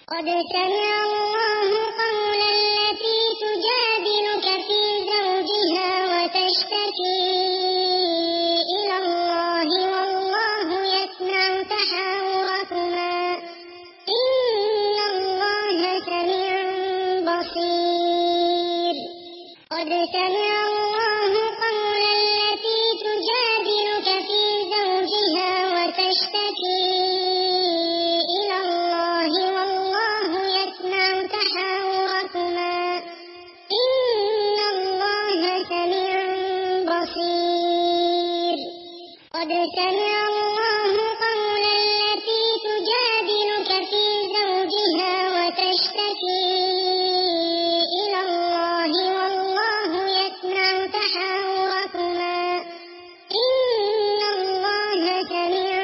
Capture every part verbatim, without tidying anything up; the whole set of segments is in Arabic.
قد سمع الله قول التي تجادلك في زوجها وتشتكي إلى الله والله يسمع تحاوركما إن الله سميع بصير. قد سمع الله قول التي تجادلك في زوجها وتشتكي إلى الله والله يسمع تحاوركما إن الله سميع بصير. قد سمع الله قول التي تجادلك في زوجها وتشتكي إلى الله والله يسمع تحاوركما إن الله سميع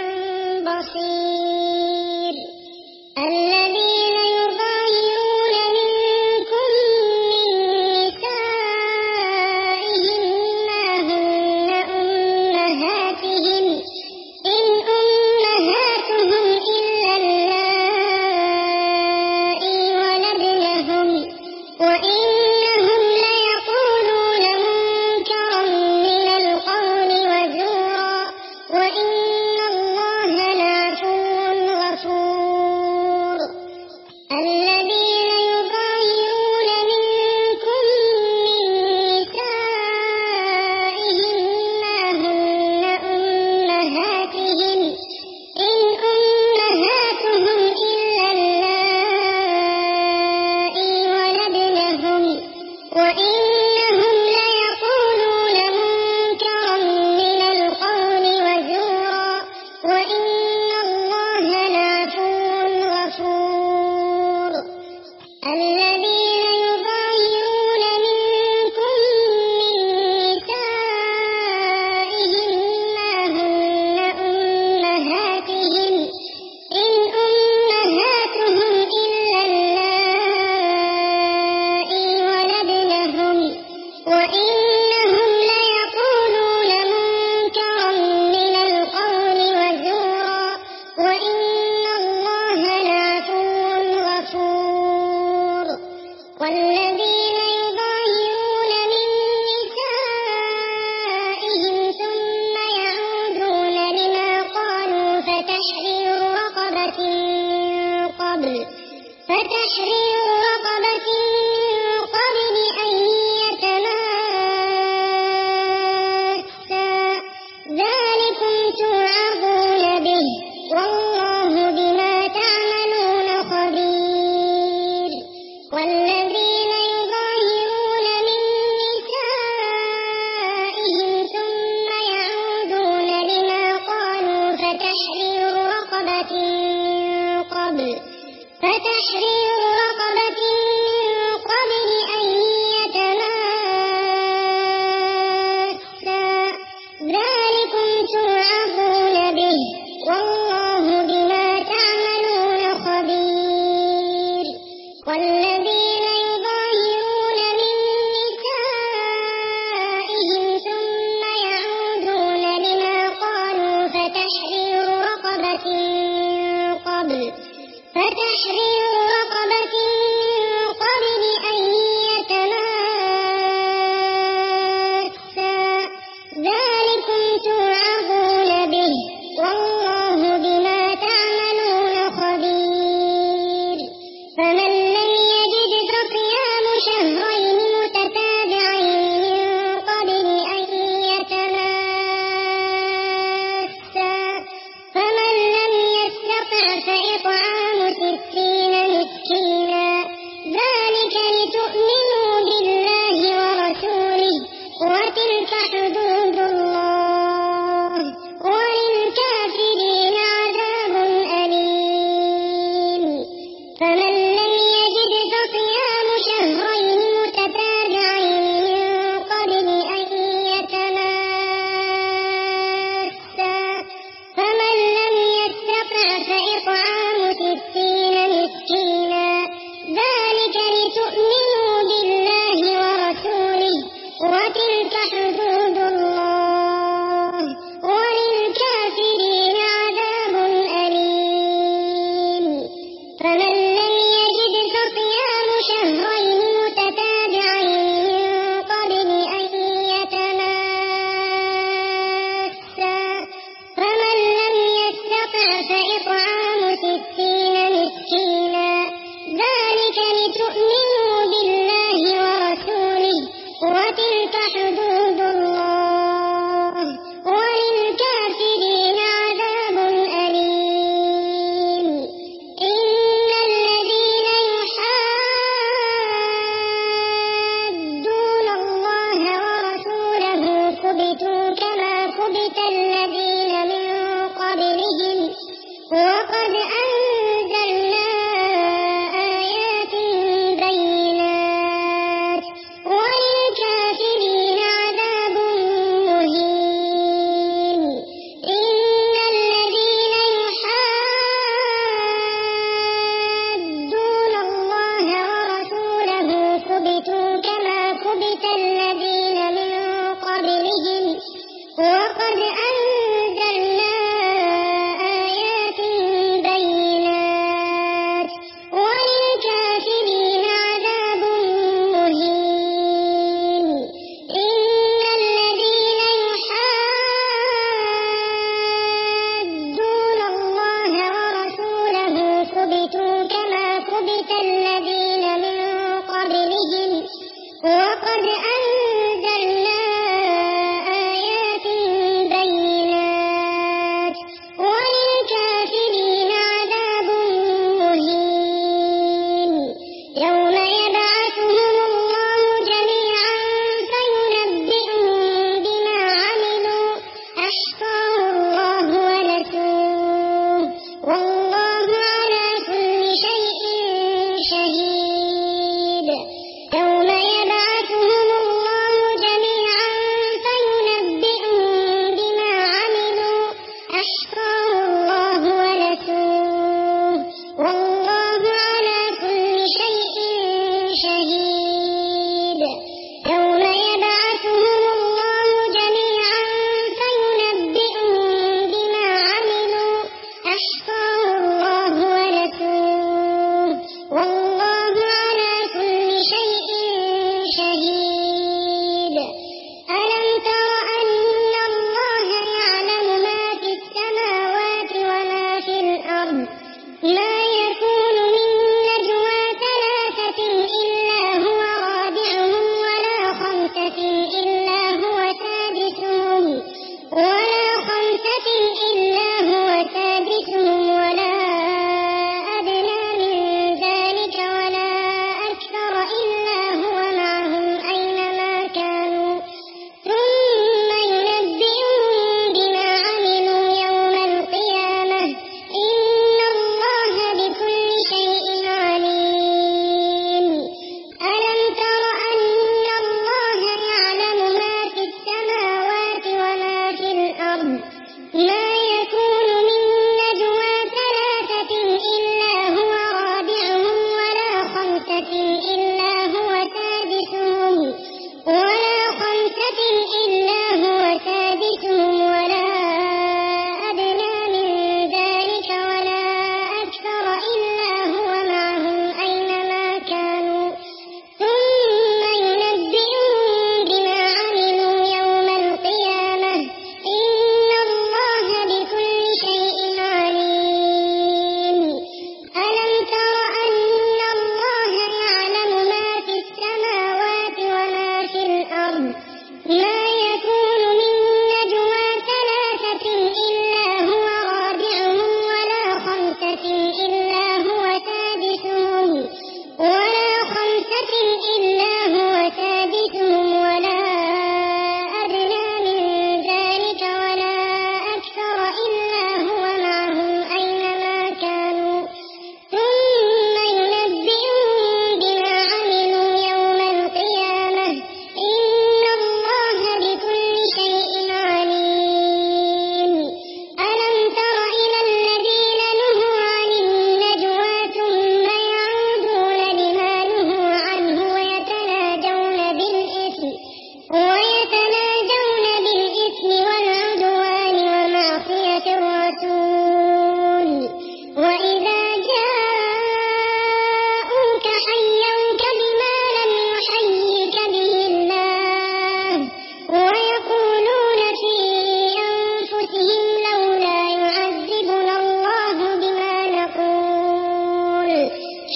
بصير. الذين يظاهرون منكم من نسائهم ما هن أمهاتهم إن أمهاتهم إلا اللائي ولدنهم وإنهم ليقولون منكرا من القول وزورا وإن الله لعفو غفور. الذين يظاهرون منكم من نسائهم ما هن أمهاتهم إن أمهاتهم إلا اللائي ولدنهم وإنهم ليقولون منكرا من القول وزورا وإن الله لعفو غفور. الذين يظاهرون منكم من نسائهم ما هن أمهاتهم إن أمهاتهم إلا اللائي ولدنهم وإنهم ليقولون منكرا من القول وزورا وإن الله لعفو غفور. والذين يظاهرون من نسائهم ثم يعودون لما قالوا فتحرير رقبة من قبل فتحرير رقبة من قبل أن يتماسا ذلكم توعظون به والله بما تعملون خبير. والذين يظاهرون من نسائهم ثم يعودون لما قالوا فتحرير رقبة من قبل فتحرير رقبة من قبل أن يتماسا ذلكم توعظون به والله بما تعملون خبير. والذين يظاهرون من نسائهم ثم يعودون لما قالوا فتحرير رقبة من قبل فتحرير رقبة من قبل أن يتماسا ذلكم توعظون به والله بما تعملون خبير. فمن لم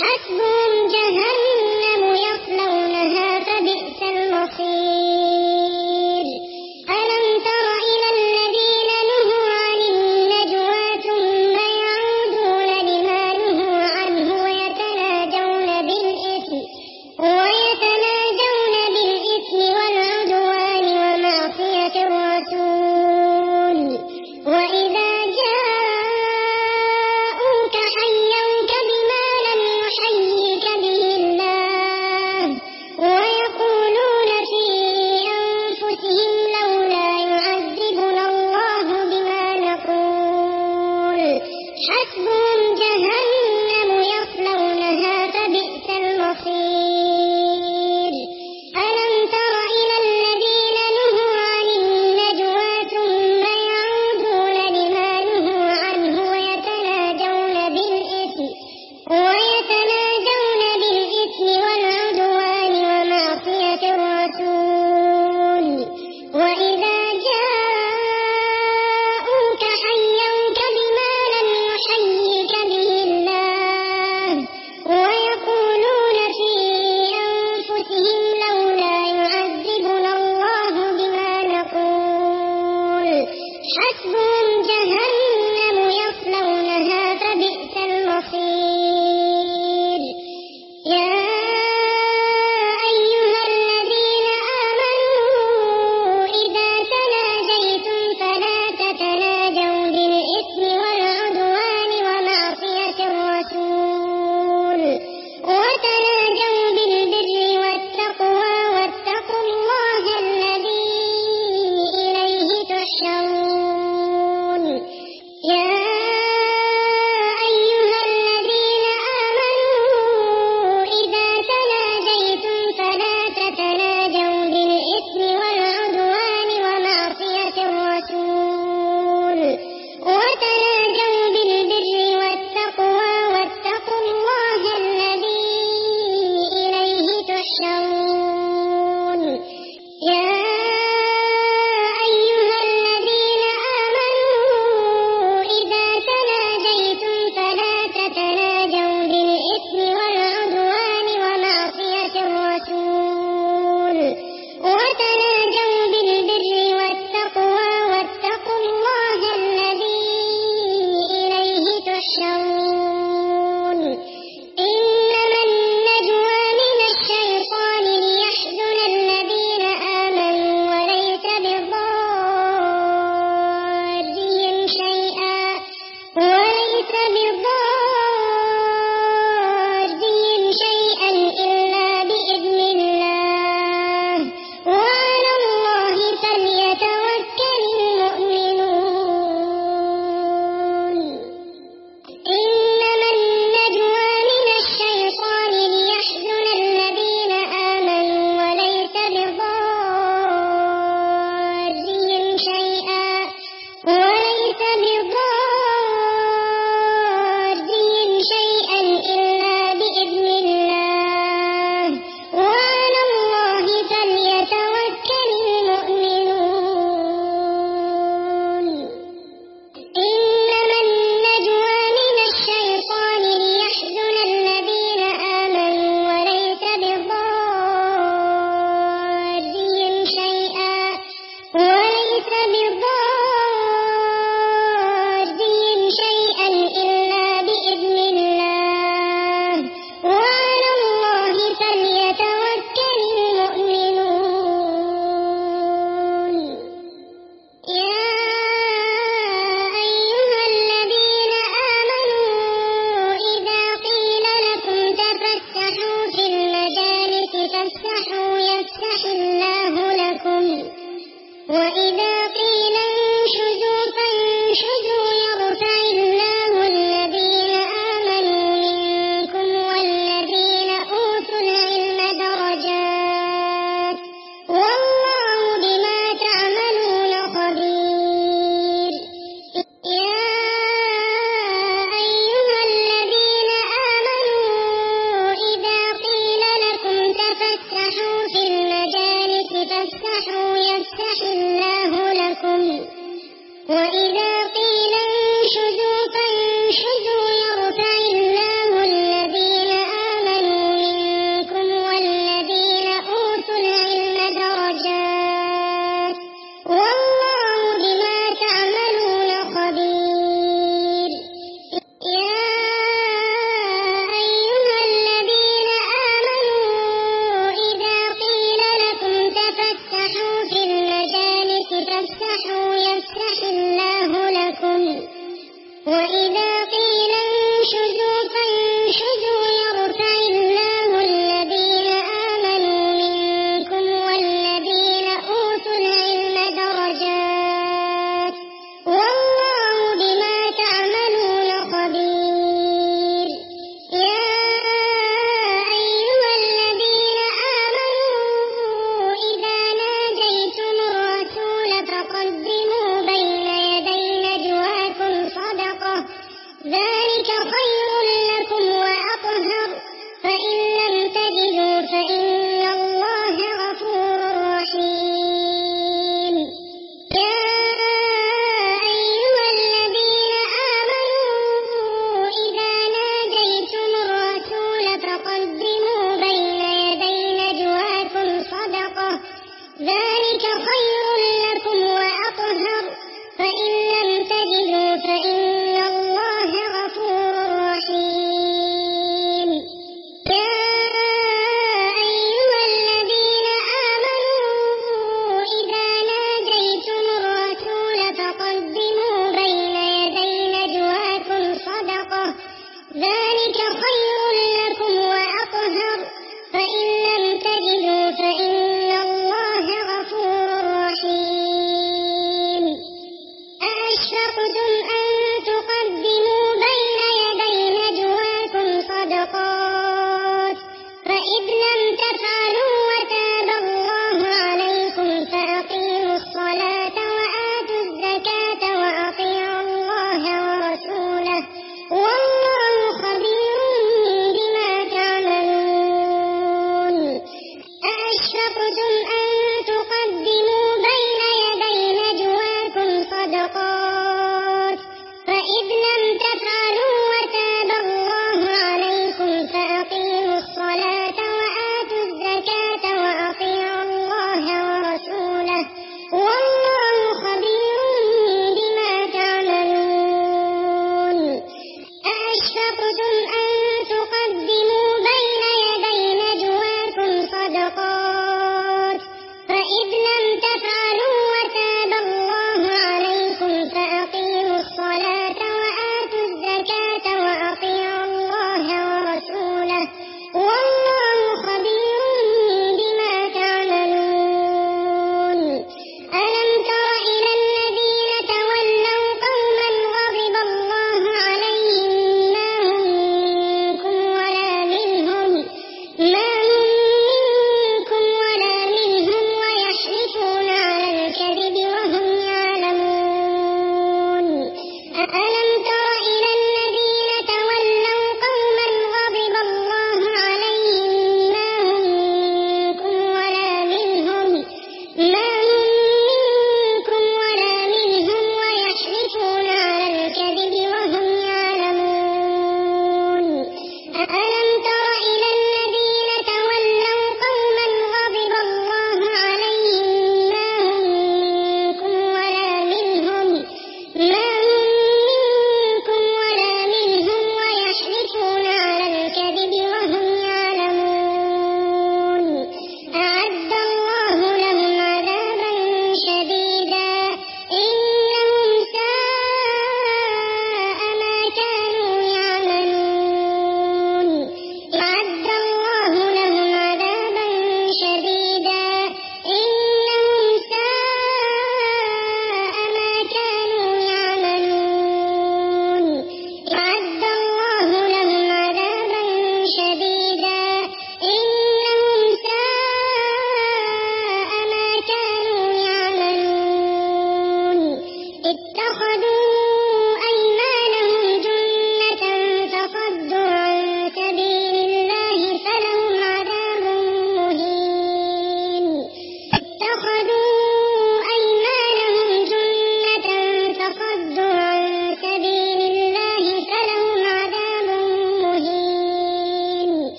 حسبهم جهنم يصلونها فبئس المصير ألم تر إلى الذين نهوا عن النجوى ثم يعودون لما نهوا عنه ويتناجون بالإثم ويتناجون بالإثم والعدوان ومعصية الرسول وإذا جاءوك حيوك بما لم يحيك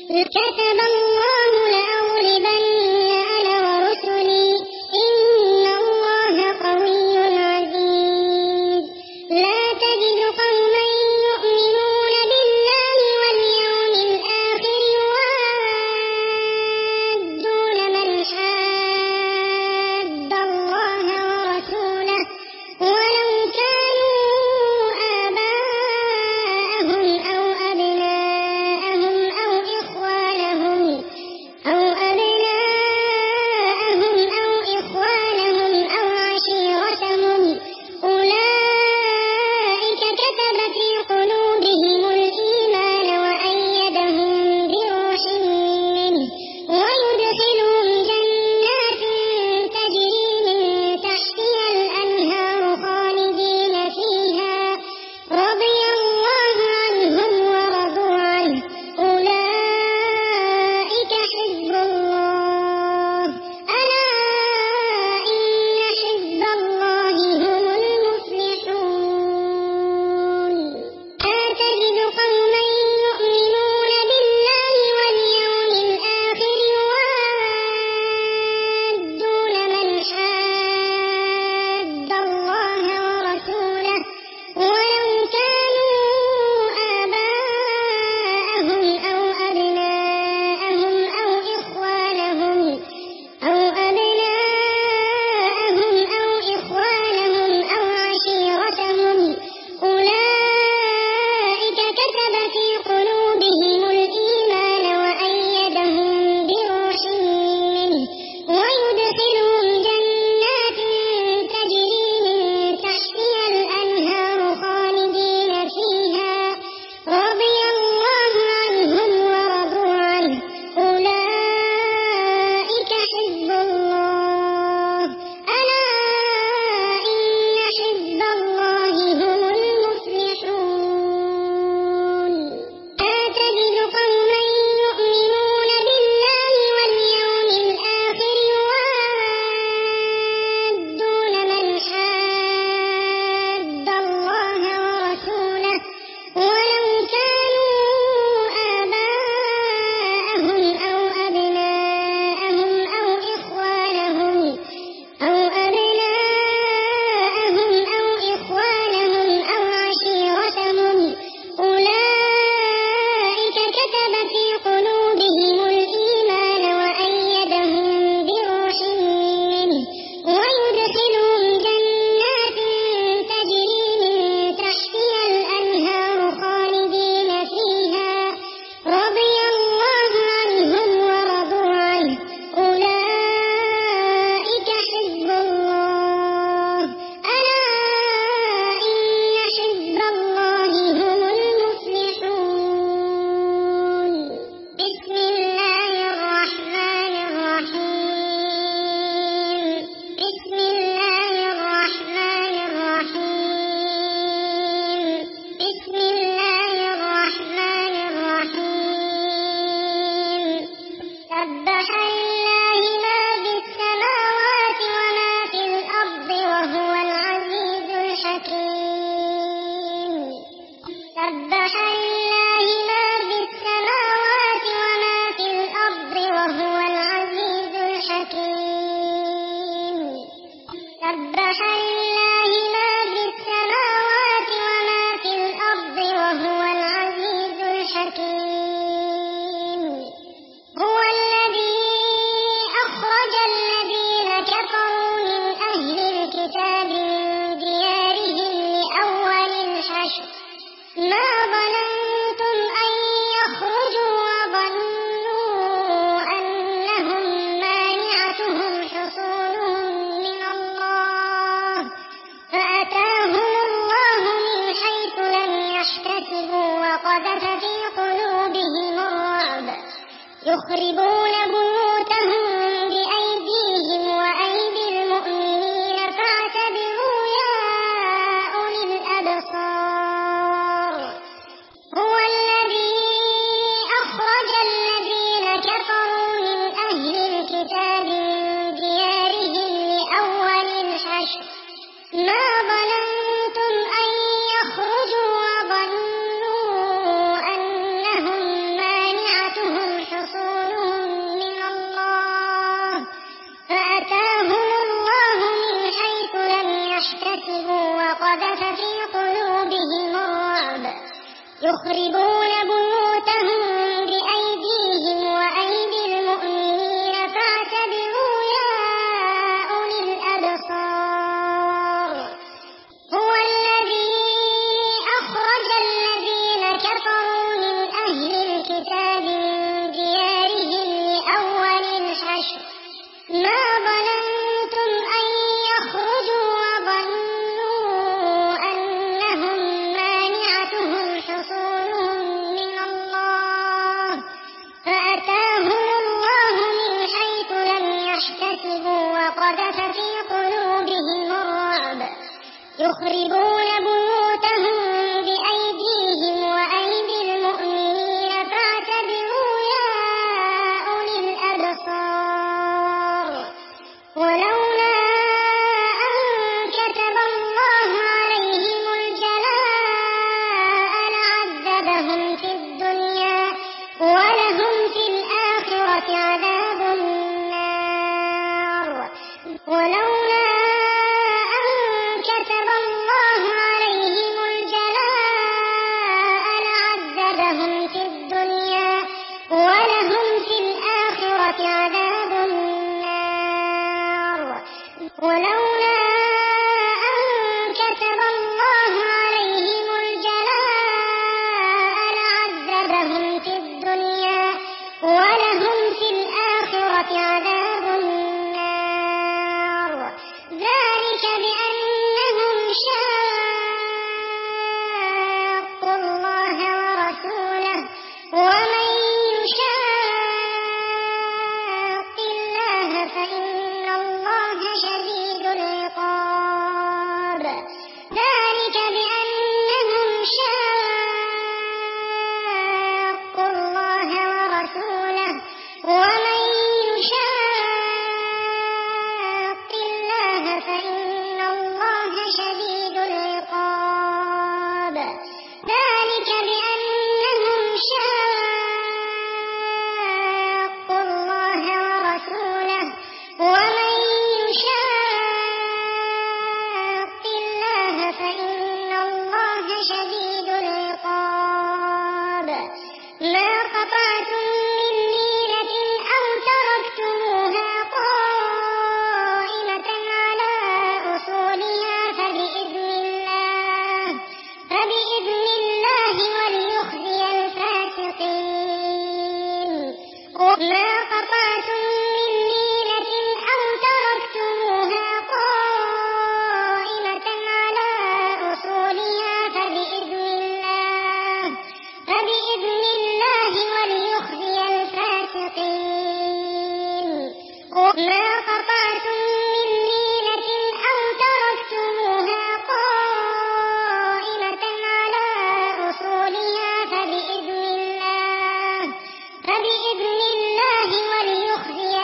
كتب الله لأغلبن أنا ورسلي إن الله قوي عزيز. لا تجد قوما يؤمنون بالله واليوم الآخر يوادون من حاد الله ورسوله ولو كانوا آباءهم أو أبناءهم أو إخوانهم أو أبناءهم أو إخوانهم أو عشيرتهم أولئك كتب في قلوبهم الإيمان وأيدهم بروح منه ويدخلهم جنات تجري من تحتها الأنهار خالدين فيها رضي الله عنهم ورضوا عنه أولئك حزب الله ألا إن حزب الله هم المفلحون. لا تجد قوما يؤمنون بالله واليوم الآخر يوادون من حاد الله ورسوله ولو كانوا آباءهم أو أبناءهم أو إخوانهم أو أبناءهم أو إخوانهم أو عشيرتهم أولئك كتب في قلوبهم الإيمان وأيدهم بروح منه ويدخلهم جنات تجري من تحتها الأنهار خالدين فيها رضي الله عنهم ورضوا عنه أولئك حزب الله ألا إن حزب الله هم المفلحون. لا تجد قوما يؤمنون بالله واليوم الآخر يوادون من حاد الله ورسوله ولو كانوا آباءهم أو أبناءهم أو إخوانهم أو أبناءهم أو إخوانهم أو عشيرتهم أولئك كتب في قلوبهم الإيمان وأيدهم بروح منه ويدخلهم جنات تجري من تحتها الأنهار خالدين فيها رضي الله عنهم ورضوا عنه أولئك حزب الله ألا إن حزب الله هم المفلحون. بسم الله الرحمن الرحيم. بسم الله الرحمن الرحيم. بسم الله الرحمن الرحيم. سبح لله ما في السماوات وما في الأرض وهو العزيز الحكيم. سبح لله ما في السماوات وما في الأرض وهو العزيز الحكيم. سبح لله ما في السماوات وما في الأرض وهو العزيز الحكيم. هو الذي أخرج الذين كفروا من أهل الكتاب من ديارهم لأول الحشر ما ظننتم أن يخرجوا وظنوا أنهم مانعتهم حصولهم من الله فأتاهم الله من حيث لم يحتسبوا وقذف في قلوبهم الرعب يخربون بيوتهم بأيديهم وأيدي المؤمنين فاعتبروا يا أولي الأبصار. هو الذي أخرج الذين كفروا من أهل الكتاب من ديارهم لأول الحشر ما ظننتم أن يخرجوا وظنوا أنهم مانعتهم يخربون بيوتهم بأيديهم وأيدي المؤمنين فاعتبروا يا أولي الأبصار ولولا أن كتب الله عليهم الجلاء لعذبهم في الدنيا ولهم في الآخرة عذاب النار ولولا أن كتب الله عليهم الجلاء لعذبهم في الدنيا ولهم في الآخرة عذاب النار ولولا أن كتب الله عليهم الجلاء لعذبهم في الدنيا ولهم في الآخرة عذاب النار ذلك بأنهم شاقوا الله ورسوله ومن يشاق الله فإن الله شديد العقاب ذلك بأنهم شاقوا الله ورسوله ومن يشاق الله فإن الله شديد العقاب ذلك بأنهم شاقوا الله ورسوله ومن يشاق الله فإن الله شديد العقاب ما قطعتم من لينة أو تركتموها قائمة على أصولها فبإذن الله فبإذن الله وليخزي الفاسقين وما قطعتم من لينة أو تركتموها قائمة على أصولها فبإذن الله فبإذن الله وليخزي الفاسقين وما قطعتم من لينة أو تركتموها قائمة على أصولها فبإذن الله فبإذن الله وليخزي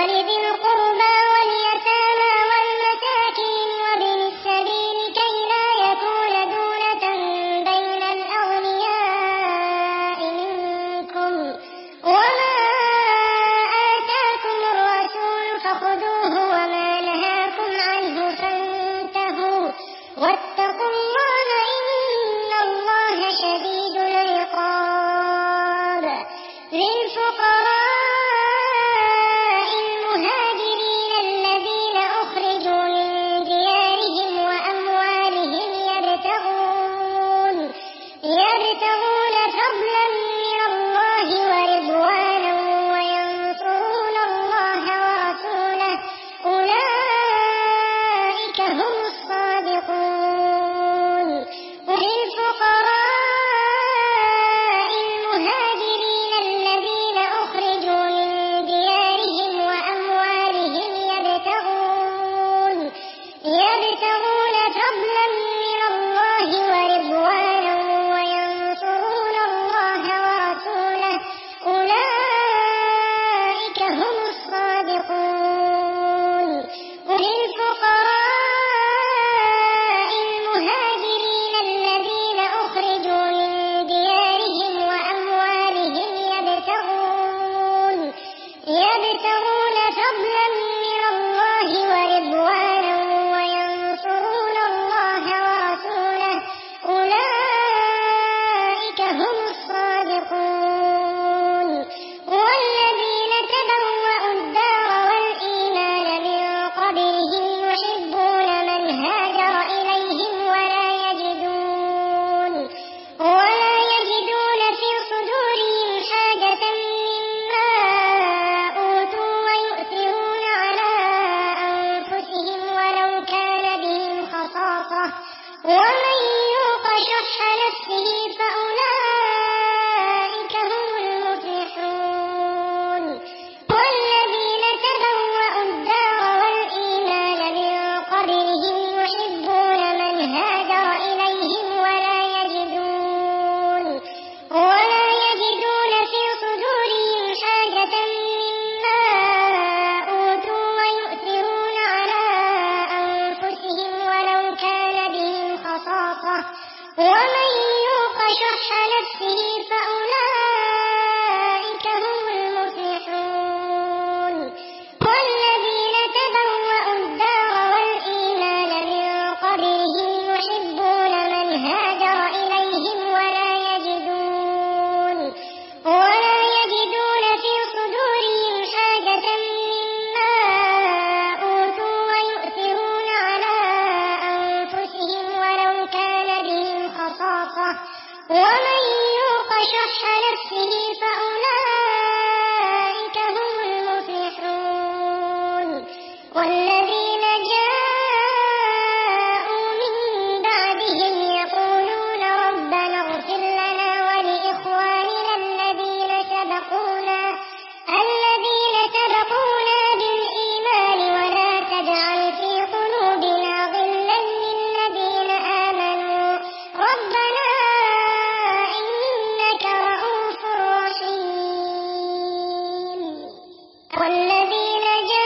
ولذي القربى واليتامى والمساكين وابن السبيل كي لا يكون دولة بين الأغنياء منكم وما آتاكم الرسول فخذوه وما نهاكم عنه فانتهوا واتقوا الله إن الله شديد العقاب. للفقراء المهاجرين الذين أخرجوا من ديارهم وأموالهم يبتغون يبتغون فضلا من الله ورضوانا وينصرون الله ورسوله أولئك هم الصادقون. للفقراء المهاجرين الذين أخرجوا من ديارهم وأموالهم يبتغون يبتغون فضلا من الله ورضوانا وينصرون الله ورسوله أولئك هم الصادقون. للفقراء المهاجرين الذين أخرجوا من ديارهم وأموالهم يبتغون يبتغون فضلا من الله ورضوانا وينصرون الله ورسوله أولئك هم الصادقون. والذين تبوأوا الدار والإيمان من قبلهم يحبون من هاجر إليهم ولا يجدون ولا يجدون في صدورهم حاجة مما أوتوا ويؤثرون على أنفسهم ولو كان بهم خصاصة ومن يوق شح نفسه فأولئك هم المفلحون. والذين تبوأوا الدار والإيمان من قبلهم يحبون من هاجر إليهم ولا يجدون ولا يجدون في صدورهم حاجة مما أوتوا ويؤثرون على أنفسهم ولو كان بهم خصاصة ومن يوق شح نفسه فأولئك هم المفلحون. والذين تبوأوا الدار والإيمان من قبلهم يحبون من هاجر إليهم ولا يجدون ولا يجدون في صدورهم حاجة مما أوتوا ويؤثرون على أنفسهم ولو كان بهم خصاصة ومن يوق شح نفسه فأولئك هم المفلحون. والذين جاءوا من بعدهم يقولون ربنا اغفر لنا ولإخواننا الذين سبقونا الذين سبقونا بالإيمان ولا تجعل في قلوبنا غلا للذين آمنوا ربنا إنك رؤوف رحيم. والذين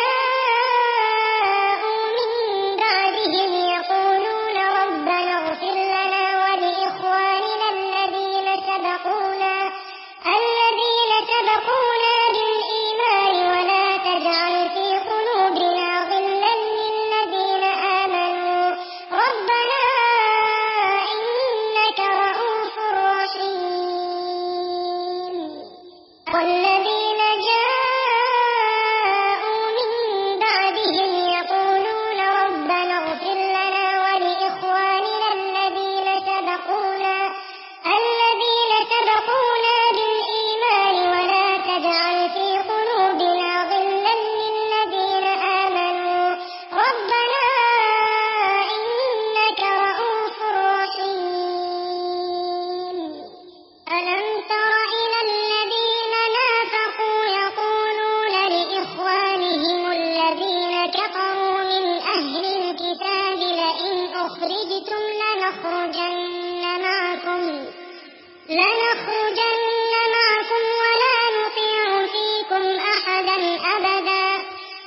جاءوا من بعدهم يقولون ربنا اغفر لنا ولإخواننا الذين سبقونا الذين سبقونا بالإيمان ولا تجعل في قلوبنا غلا للذين آمنوا ربنا إنك رؤوف رحيم. والذين جاءوا من بعدهم يقولون ربنا اغفر لنا ولإخواننا الذين سبقونا الذين سبقونا بالإيمان ولا تجعل في قلوبنا غلا للذين آمنوا ربنا إنك رؤوف رحيم. ألم تر إلى الذين نافقوا يقولون لإخوانهم الذين كفروا من أهل الكتاب لئن أخرجتم لنخرجن معكم لنخرجن معكم ولا نطيع فيكم أحدا أبدا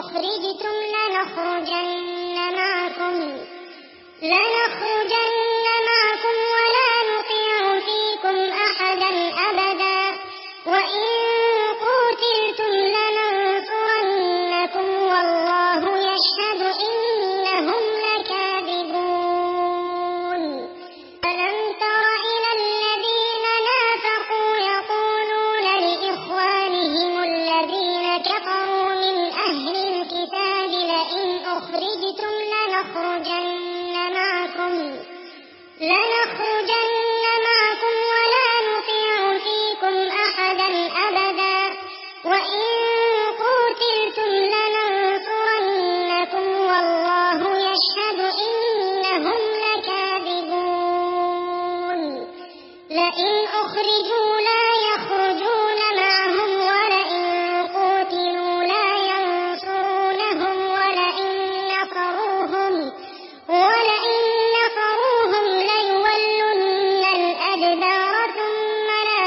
أخرجتم لنخرجن معكم لنخرجن معكم ولا نطيع فيكم أحدا أبدا وإن قتلتم لننصرنكم والله يشهد إنهم لكاذبون. ألم تر إلى الذين نافقوا يقولون لإخوانهم الذين كفروا من أهل الكتاب لئن أخرجتم لنخرجن معكم لنخرجن معكم ولا نطيع فيكم أحدا أبدا وإن قتلتم لننصرنكم والله يشهد إنهم لكاذبون. لئن أخرجوا لا يخرجون معهم ولئن قتلوا لا ينصرونهم ولئن نصروهم ولئن نصروهم ليولن الأدبار ثم لا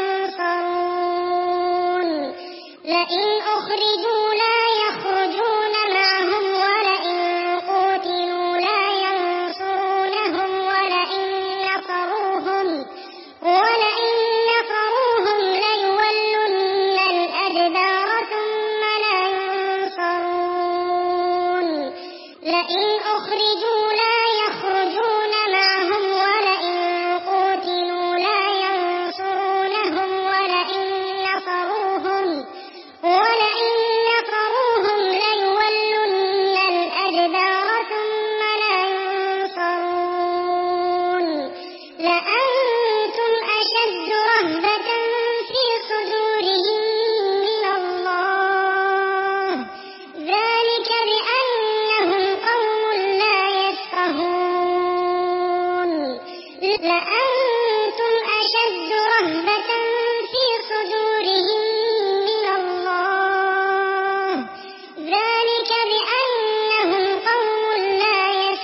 ينصرون. لئن أخرجوا لا يخرجون معهم ولئن قتلوا لا ينصرونهم ولئن نصروهم ولئن نصروهم ليولن الأدبار ثم لا ينصرون. لئن أخرجوا لا يخرجون معهم ولئن قتلوا لا ينصرونهم ولئن نصروهم ولئن نصروهم ليولن الأدبار ثم لا ينصرون. لأنتم أشد رهبة في صدورهم من الله ذلك بأنهم قوم لا يفقهون. لأنتم أشد رهبة في صدورهم من الله ذلك بأنهم قوم لا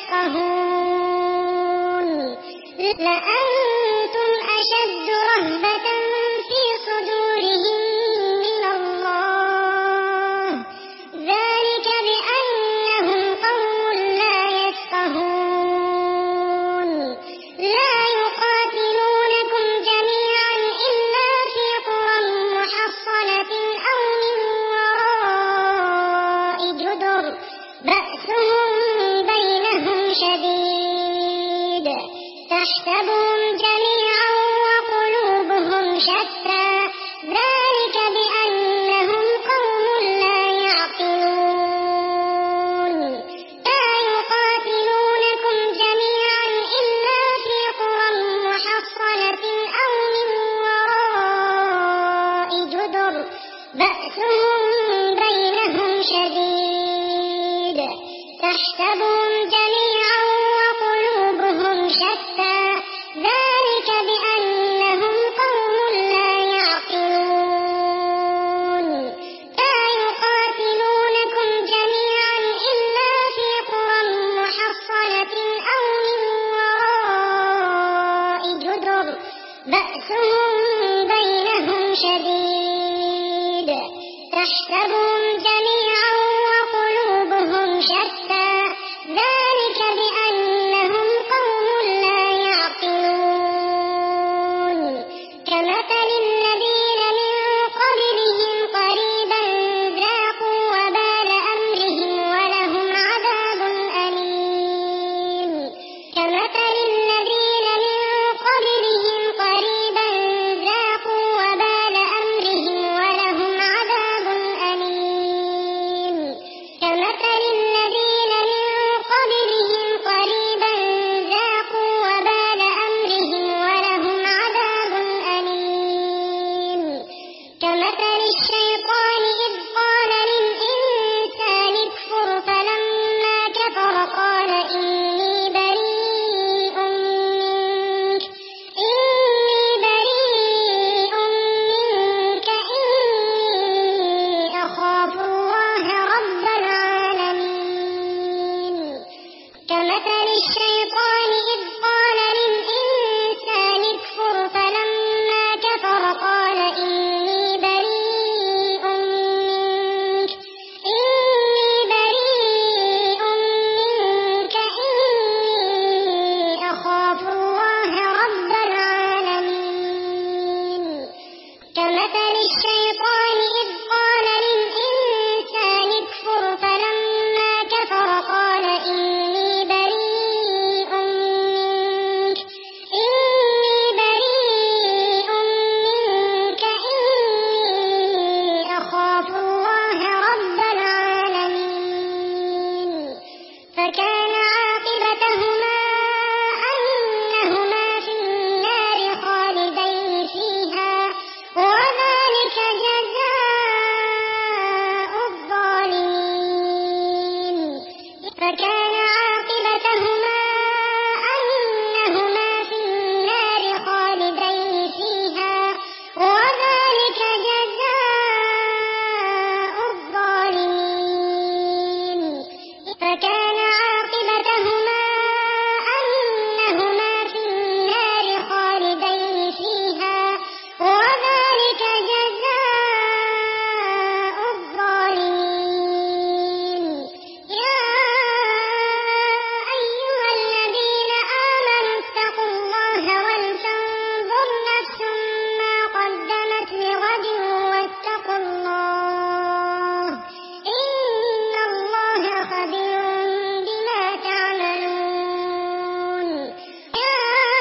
يفقهون. لأنتم أشد رهبة في صدورهم من الله ذلك بأنهم قوم لا يفقهون. لا يقاتلونكم جميعا إلا في قرى محصنة أو من وراء جدر بأسهم بينهم شديد تحسبهم جميعا وقلوبهم شتى ذلك بأنهم قوم لا يعقلون. لا يقاتلونكم جميعا إلا في قرى محصنة أو من وراء جدر بأسهم بينهم شديد تحسبهم جميعا وقلوبهم شتى ذلك بأنهم قوم لا يعقلون. لا يقاتلونكم جميعا إلا في قرى محصنة أو من وراء جدر بأسهم بينهم شديد تحسبهم جميعا وقلوبهم شتى ذلك بأنهم قوم لا يعقلون. كمثل الذين من قبلهم قريبا ذاقوا وبال أمرهم ولهم عذاب أليم. كمثل الذين من قبلهم قريبا ذاقوا وبال أمرهم ولهم عذاب أليم. كمثل الذين من قبلهم قريبا ذاقوا وبال أمرهم ولهم عذاب أليم. كمثل الشيطان إذ قال للإنسان اكفر فلما كفر قال إني بريء منك إني بريء منك إني أخاف الله رب العالمين. كمثل الشيطان إذ قال للإنسان اكفر فلما كفر قال إني بريء الشيطان إذ قال للإنسان اكفر فلما كفر قال إني بريء منك إني بريء منك إني أخاف الله رب العالمين فكان عاقبتهما أنهما في النار خالدين فيها وذلك جزاء الظالمين فكان عاقبتهما أنهما في النار خالدين فيها وذلك جزاء الظالمين فكان عاقبتهما أنهما في النار خالدين فيها وذلك جزاء الظالمين يا أيها الذين آمنوا اتقوا الله ولتنظر نفس ما قدمت لغد واتقوا الله إن الله خبير بما تعملون يا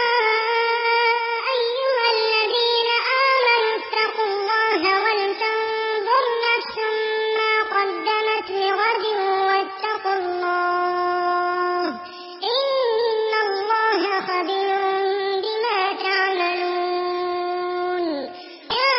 أيها الذين آمنوا اتقوا الله ولتنظر نفس ما قدمت لغد واتقوا الله إن الله خبير بما تعملون يا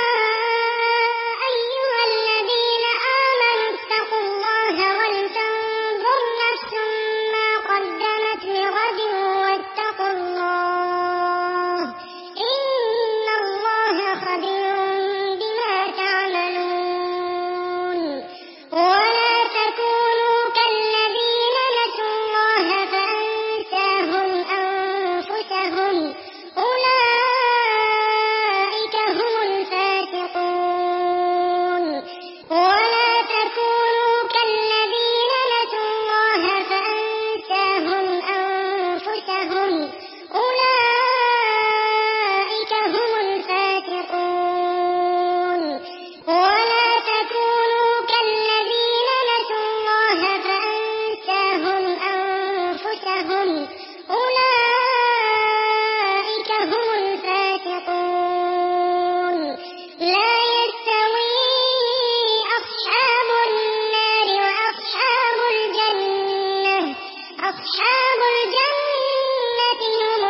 أيها الذين آمنوا اتقوا الله ولتنظر نفس ما قدمت لغد واتقوا الله إن الله خبير بما تعملون ولا تكونوا كالذين نسوا الله فأنساهم أنفسهم أولئك هم الفاسقون ولا تكونوا كالذين نسوا الله فأنساهم أنفسهم أولئك هم الفاسقون ولا تكونوا كالذين نسوا الله فأنساهم أنفسهم أولئك هم الفاسقون لا يستوي أصحاب النار وأصحاب الجنة أصحاب الجنة هم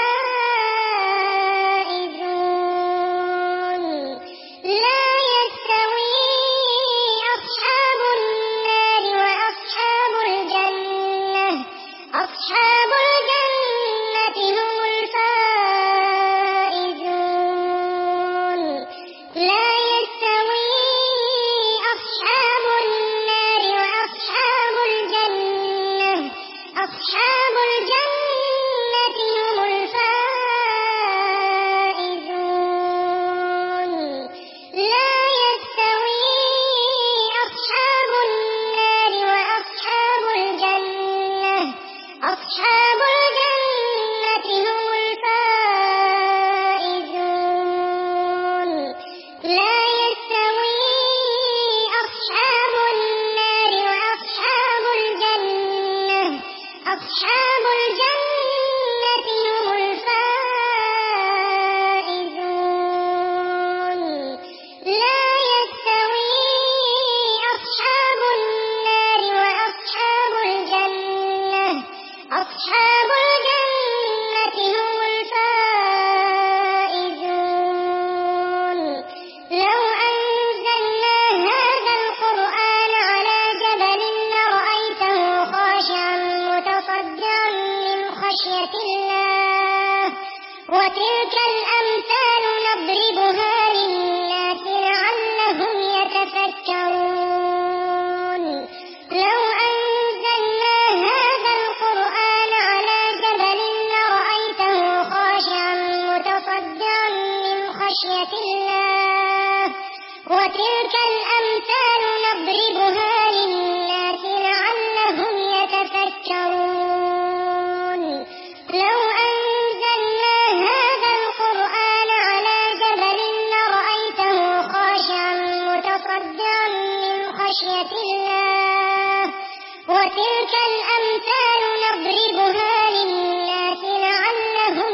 الفائزون لا يستوي أصحاب النار وأصحاب الجنة أصحاب الجنة هم الفائزون لا يستوي أصحاب النار وأصحاب الجنة أصحاب الجنة هم الفائزون لا يستوي أصحاب النار وأصحاب الجنة أصحاب الجنة هم الفائزون لا يستوي أصحاب النار وأصحاب الجنة أصحاب الجنة هم الفائزون لا يستوي أصحاب النار وأصحاب الجنة أصحاب الجنة هم الفائزون لو أنزلنا هذا القرآن على جبل لرأيته خاشعا متصدعا من خشية الله وتلك الأمثال نضربها للناس لعلهم يتفكرون لو أنزلنا هذا القرآن على جبل لرأيته خاشعا متصدعا من خشية الله وتلك الأمثال نضربها للناس لعلهم يتفكرون لو أنزلنا هذا القرآن على جبل لرأيته وتلك الأمثال نضربها للناس لعلهم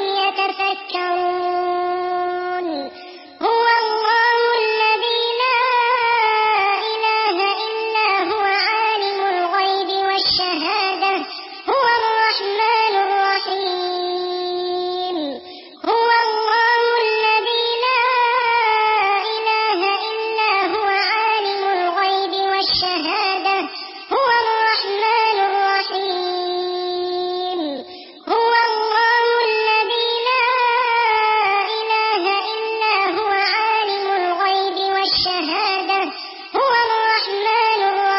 يتفكرون هو الله الذي لا إله إلا هو عالم الغيب والشهادة هو الرحمن الرحيم هو الله الذي لا إله إلا هو عالم الغيب والشهادة هو الرحمن الرحيم هو الله الذي لا إله إلا هو عالم الغيب والشهادة هو الرحمن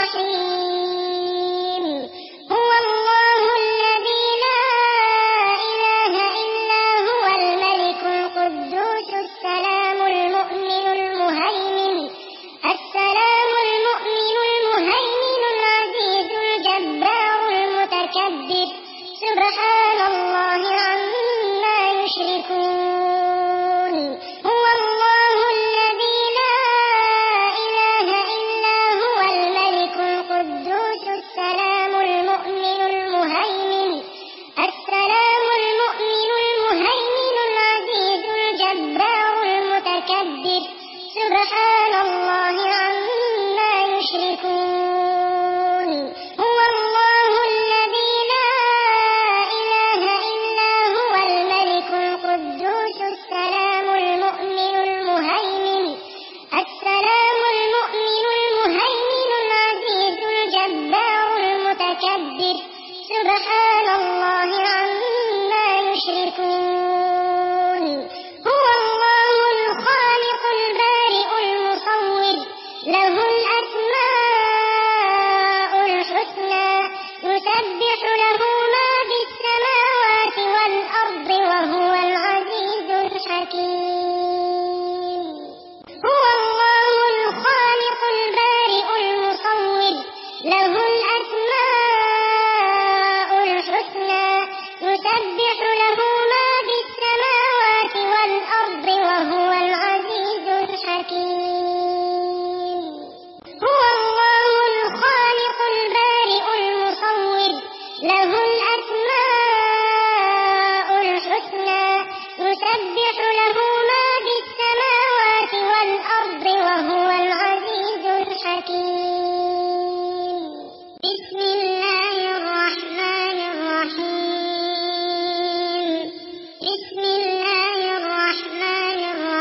الرحيم هو الله الذي لا إله إلا هو الملك القدوس السلام المؤمن المهيمن السلام المؤمن المهيمن العزيز الجبار المتكبر سبحان الله عما يشركون هو الله الذي لا إله إلا هو الملك القدوس السلام المؤمن المهيمن السلام المؤمن المهيمن العزيز الجبار المتكبر سبحان الله عما يشركون هو الله الذي لا إله إلا هو الملك القدوس السلام المؤمن المهيمن السلام المؤمن المهيمن العزيز الجبار المتكبر سبحان الله عما يشركون هو الله الخالق البارئ المصور له الأسماء الحسنى يسبح له ما في السماوات والأرض وهو العزيز الحكيم هو الله الخالق البارئ المصور له الأسماء الحسنى يسبح له ما في السماوات والأرض وهو العزيز الحكيم هو الله الخالق البارئ المصور له الأسماء الحسنى يسبح له ما في السماوات والأرض وهو العزيز الحكيم بسم الله الرحمن الرحيم بسم الله الرحمن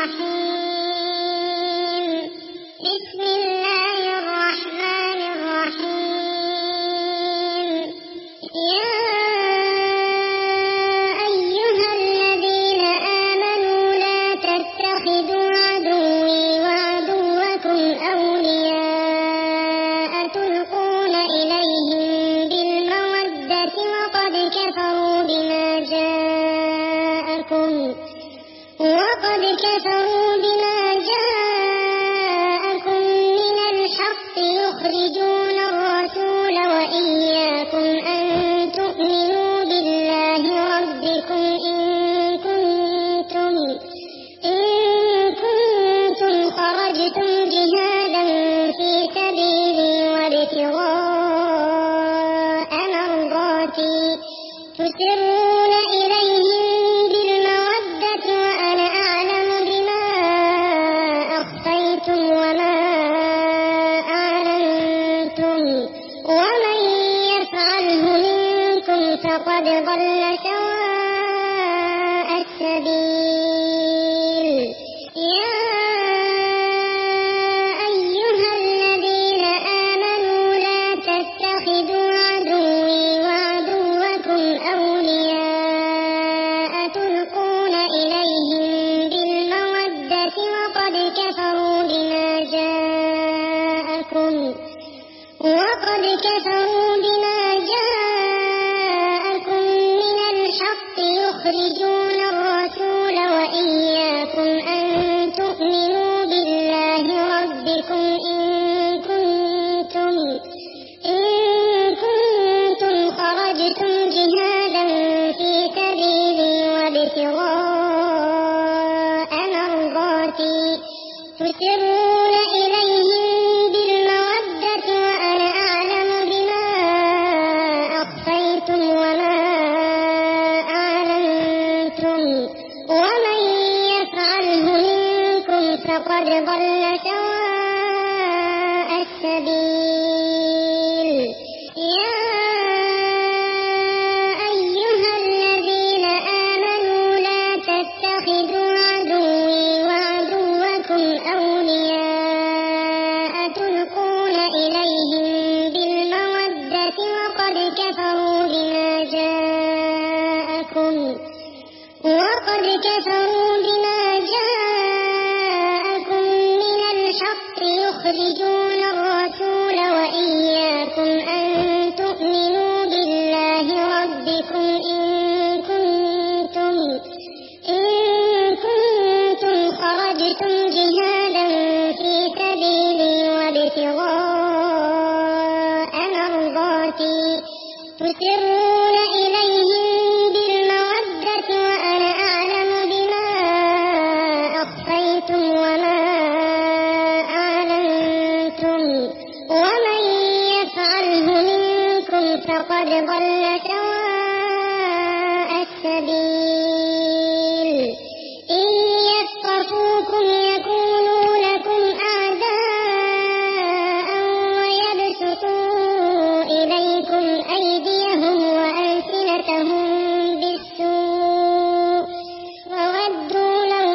الرحيم بسم الله الرحمن الرحيم يا أيها الذين آمنوا لا تتخذوا عدوي وعدوكم أولياء تلقون إليهم بالمودة وقد كفروا بما جاءكم وقد كفروا بما جاءكم من الحق يخرجون الرسول وإياكم أن تؤمنوا بالله ربكم إن كنتم إن كنتم خرجتم جهادا في سبيلي وابتغاء مرضاتي تسرون إليهم بالمودة وأنا أعلم بما أخفيتم وما أعلنتم ومن يفعله منكم فقد ضل سواء السبيل يا أيها الذين آمنوا لا تتخذوا عدوي وعدوكم أولياء تلقون إليهم بالمودة وقد كفروا بما جاءكم وقد كفروا بما جاءكم من الحق يخرجون الرسول وإياكم أن تؤمنوا بالله ربكم إن كنتم إن كنتم خرجتم جهادا في سبيلي وابتغاء مرضاتي تسرون إليهم بالمودة وأنا أعلم بما فقد ضل سواء السبيل يا أيها الذين آمنوا لا تتخذوا عدوي وعدوكم أولياء تلقون إليهم بالمودة وقد كفروا بما جاءكم وقد كفروا بما جاءكم من الحق يخرجون الرسول وإياكم أن تؤمنوا بالله ربكم إن كنتم إن كنتم خرجتم جهادا في سبيلي وابتغاء مرضاتي تسرون إليهم بالمودة وأنا أعلم بما أخفيتم وما أعلنتم ومن يفعله منكم فقد ضل سواء السبيل إن يثقفوكم يكونوا لكم أعداء ويبسطوا إليكم أيديهم وألسنتهم بالسوء وودوا لو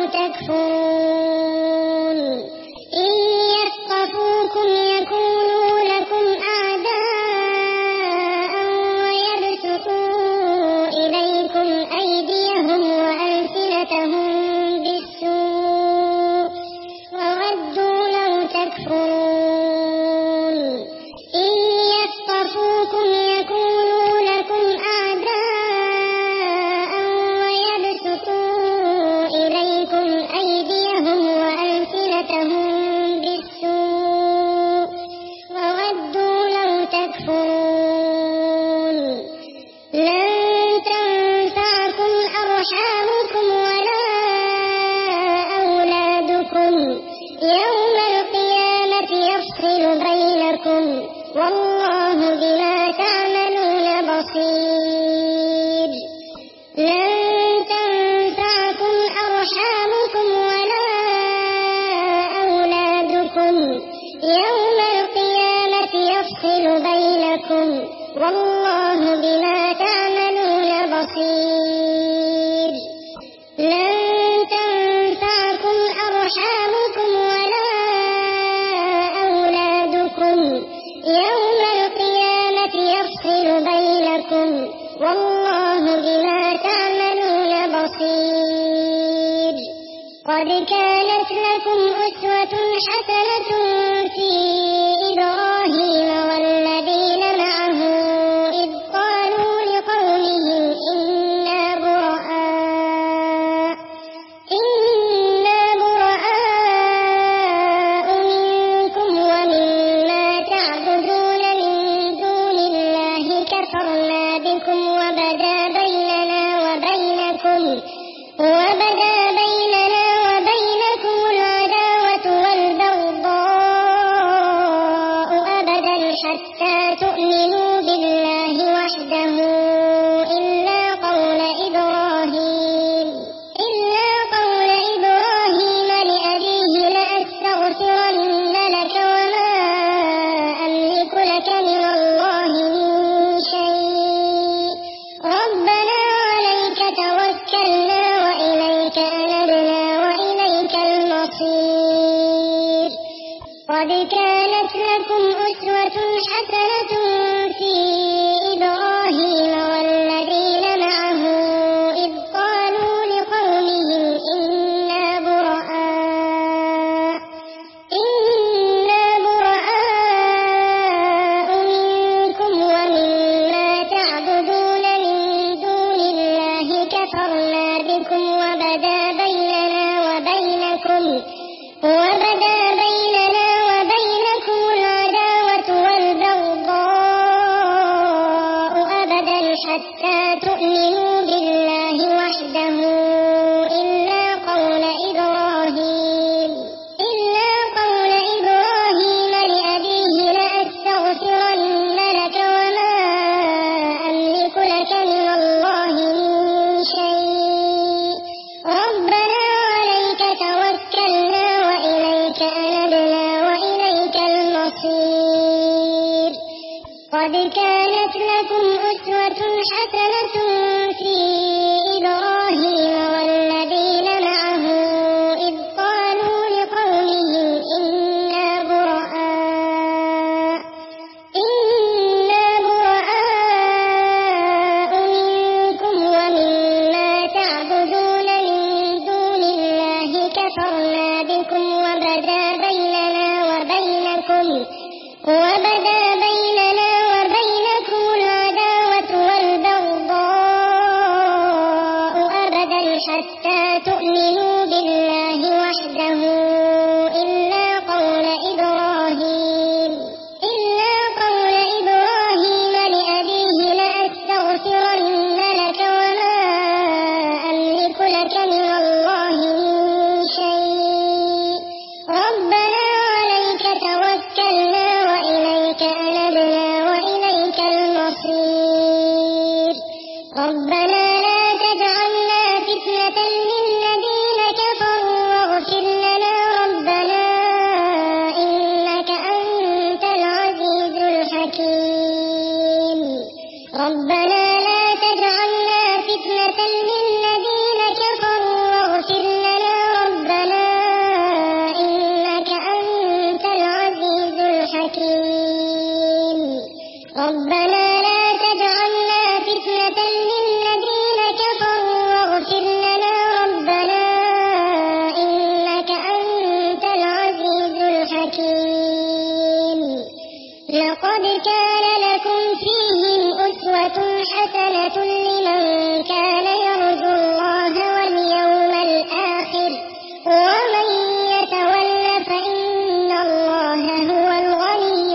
تكفرون إن يثقفوكم يكونوا لكم أعداء ويبسطوا إليكم أيديهم وألسنتهم بالسوء وودوا لو تكفرون إن يثقفوكم يكونوا لكم أعداء ويبسطوا إليكم أيديهم وألسنتهم بالسوء وودوا لو تكفرون لن تنفعكم أرحامكم ولا أولادكم يوم القيامة يفصل بينكم والله بما تعملون بصير لن تنفعكم أرحامكم ولا أولادكم يوم القيامة يفصل بينكم والله بما تعملون بصير لن تنفعكم أرحامكم ولا أولادكم يوم القيامة يفصل بينكم والله بما تعملون بصير قد كانت لكم أسوة حسنة في إبراهيم والذين معه إذ قالوا لقومهم إنا براء إنا براء منكم ومما تعبدون من دون الله كفرنا بكم وبدا بيننا وبينكم وبدا بيننا وبينكم العداوة والبغضاء أبدا حتى تؤمنوا بالله وحده إلا قول إبراهيم إلا قول إبراهيم لأبيه لأستغفرن لك وما أملك لك من الله من شيء ربنا عليك توكلنا وإليك أنبنا وإليك المصير قد كانت لكم أسوة حسنة في إبراهيم والذين معه إذ قالوا لقومهم إنا براء إنا براء منكم ومما تعبدون من دون الله كفرنا بكم وبدا بيننا وبينكم وبدا بيننا وبينكم العداوة والبغضاء أبدا حتى تؤمنوا بالله وحده إلا قول إبراهيم إلا قول إبراهيم لأبيه لأستغفرن لك وما أملك لك من الله من شيء ربنا عليك توكلنا وإليك لقد كانت لكم أسوة حسنة في إبراهيم والذين معه إذ قالوا لقومهم إنا براء إنا براء منكم ومما تعبدون من دون الله كفرنا بكم وبدا بيننا وبينكم وبدا بيننا وبينكم العداوة والبغضاء أبدا حتى تؤمنوا بالله وحده إلا قول إبراهيم إلا قول إبراهيم لأبيه لأستغفرن لك وما أملك لك من الله من شيء ربنا عليك توكلنا وإليك أنبنا وإليك المصير ربنا لا تجعلنا فتنة للذين كفروا واغفر لنا ربنا إنك أنت العزيز الحكيم ربنا لا تجعلنا فتنة للذين كفروا واغفر لنا ربنا إنك أنت العزيز الحكيم ربنا لا تجعلنا فتنة للذين كفروا واغفر لنا ربنا إنك أنت العزيز الحكيم لقد كان لكم فيهم أسوة حسنة لمن كان يرجو الله واليوم الآخر ومن يتول فإن الله هو الغني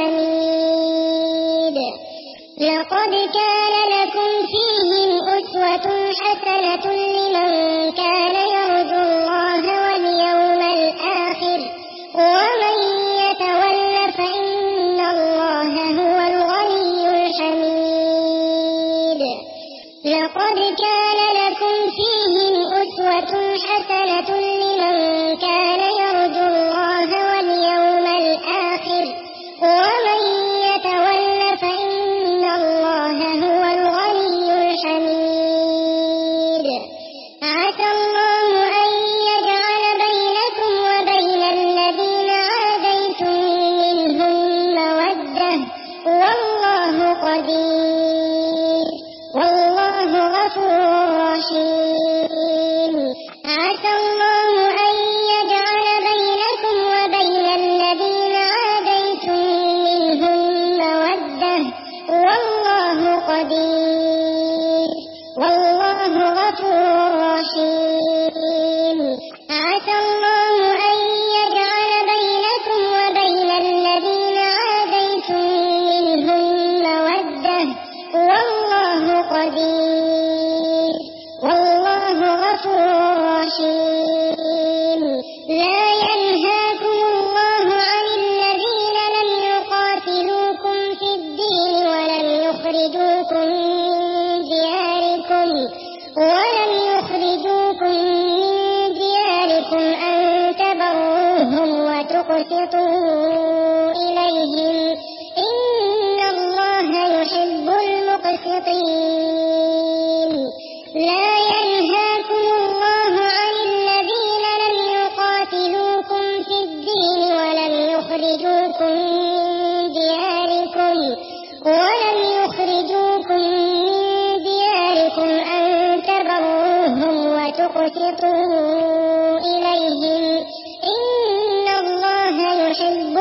الحميد لقد كان لكم فيهم أسوة حسنة لمن كان يرجو الله واليوم الآخر ومن يتول فإن الله هو الغني الحميد لقد كان لكم فيهم أسوة حسنة لمن كان يرجو الله واليوم الآخر ومن يتول فإن الله هو الغني الحميد عسى الله أن يجعل بينكم وبين الذين عاديتم منهم مودة والله قدير والله غفور رحيم عسى الله أن يجعل بينكم وبين الذين عاديتم منهم مودة والله قدير والله غفور رحيم عسى الله أن يجعل بينكم وبين الذين عاديتم منهم مودة والله قدير والله غفور رحيم لا ينهاكم الله عن الذين لم يقاتلوكم في الدين ولم يخرجوكم من دياركم ولم يخرجوكم من دياركم أن تبروهم وتقسطوا إليهم إن الله يحب المقسطين لا ينهاكم الله عن الذين لم يقاتلوكم في الدين ولم يخرجوكم من دياركم ولم يخرجوكم من دياركم أن تبروهم وتقسطوا إليهم إن الله يحب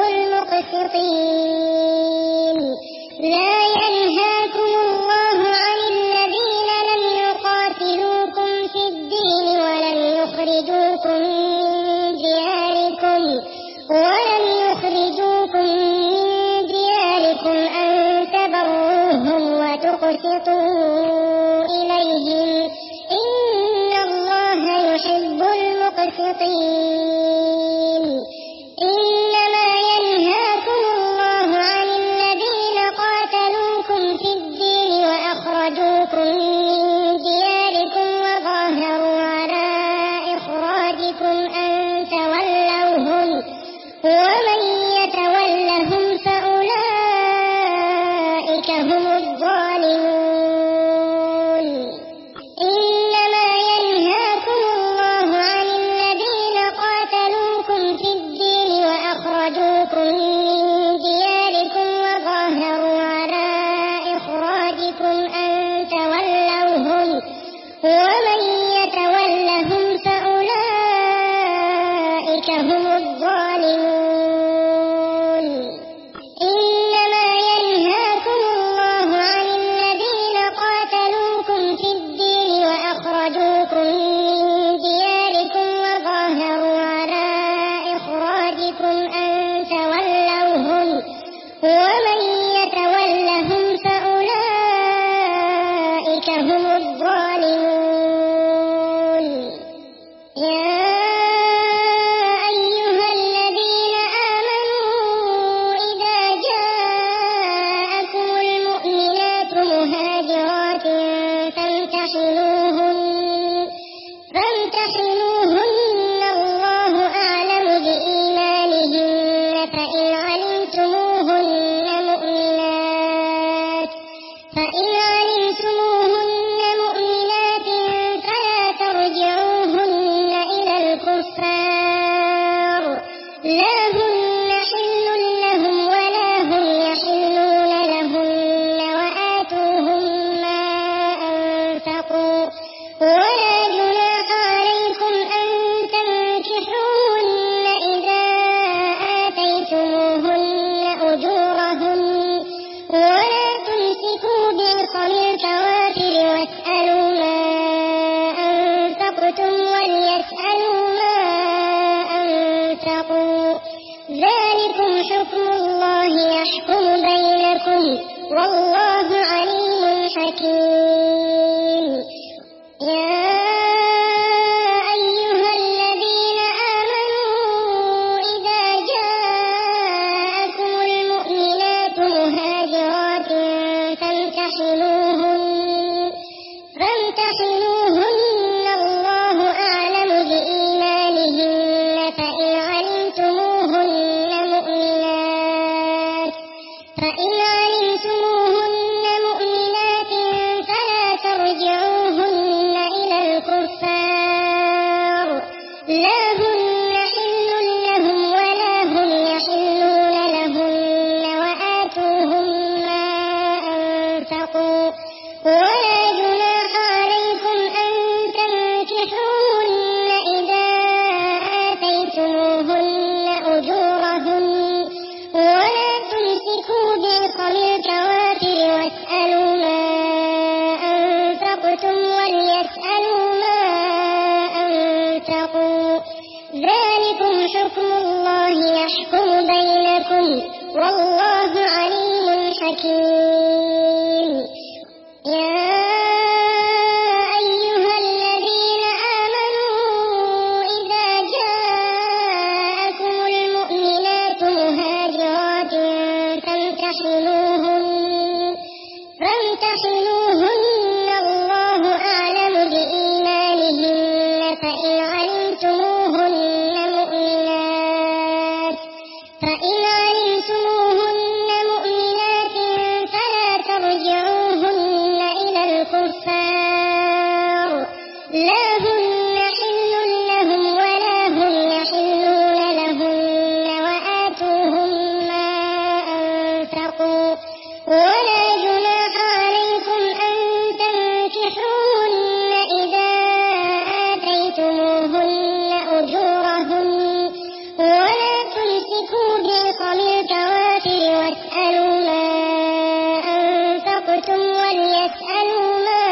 المقسطين لا ينهاكم الله عن الذين لم يقاتلوكم في الدين ولم يخرجوكم من دياركم ولم يخرجوكم من دياركم أن تبروهم وتقسطوا إليهم إن الله يحب المقسطين إنما ينهاكم الله عن الذين قاتلوكم في الدين وأخرجوكم من دياركم وظاهروا على إخراجكم أن تولوهم ومن يتولهم فأولئك لا هن حل لهم ولا هم يحلون لهن وآتوهم ما أنفقوا ولا جناح عليكم أن تنكحوهن إذا آتيتموهن أجورهن ولا تمسكوا بعصم الكوافر واسألوا ما أنفقتم وليسألوا ما أنفقوا ذلكم حكم الله يحكم بينكم والله عليم حكيم. يا أيها الذين آمنوا إذا جاءكم المؤمنات مهاجرات فامتحنوهن فامتحنوهن الله أعلم بإيمانهن فإن علمتموهن مؤمنات فإن علمتموهن مؤمنات فلا ترجعوهن إلى الكفار لا هن حل لهم ولا هم يحلون لهن وآتوهم ما أنفقوا ولا جناح عليكم أن تنكحوهن إذا آتيتموهن أجورهن ولا تمسكوا بعصم الكوافر واسألوا ما أنفقتم وليسألوا ما أنفقوا ذلكم حكم الله يحكم بينكم والله عليم حكيم. يا أيها الذين آمنوا إذا جاءكم المؤمنات مهاجرات فامتحنوهن فامتحنوهن الله أعلم بإيمانهن فإن علمتموهن مؤمنات فإن علمتموهن مؤمنات فلا ترجعوهن إلى الكفار لا هن حل لهم ولا هم يحلون لهن وآتوهم ما أنفقوا ولا جناح عليكم أن تنكحوهن إذا آتيتموهن أجورهن ولا تمسكوا بعصم الكوافر واسألوا ما أنفقتم وليسألوا ما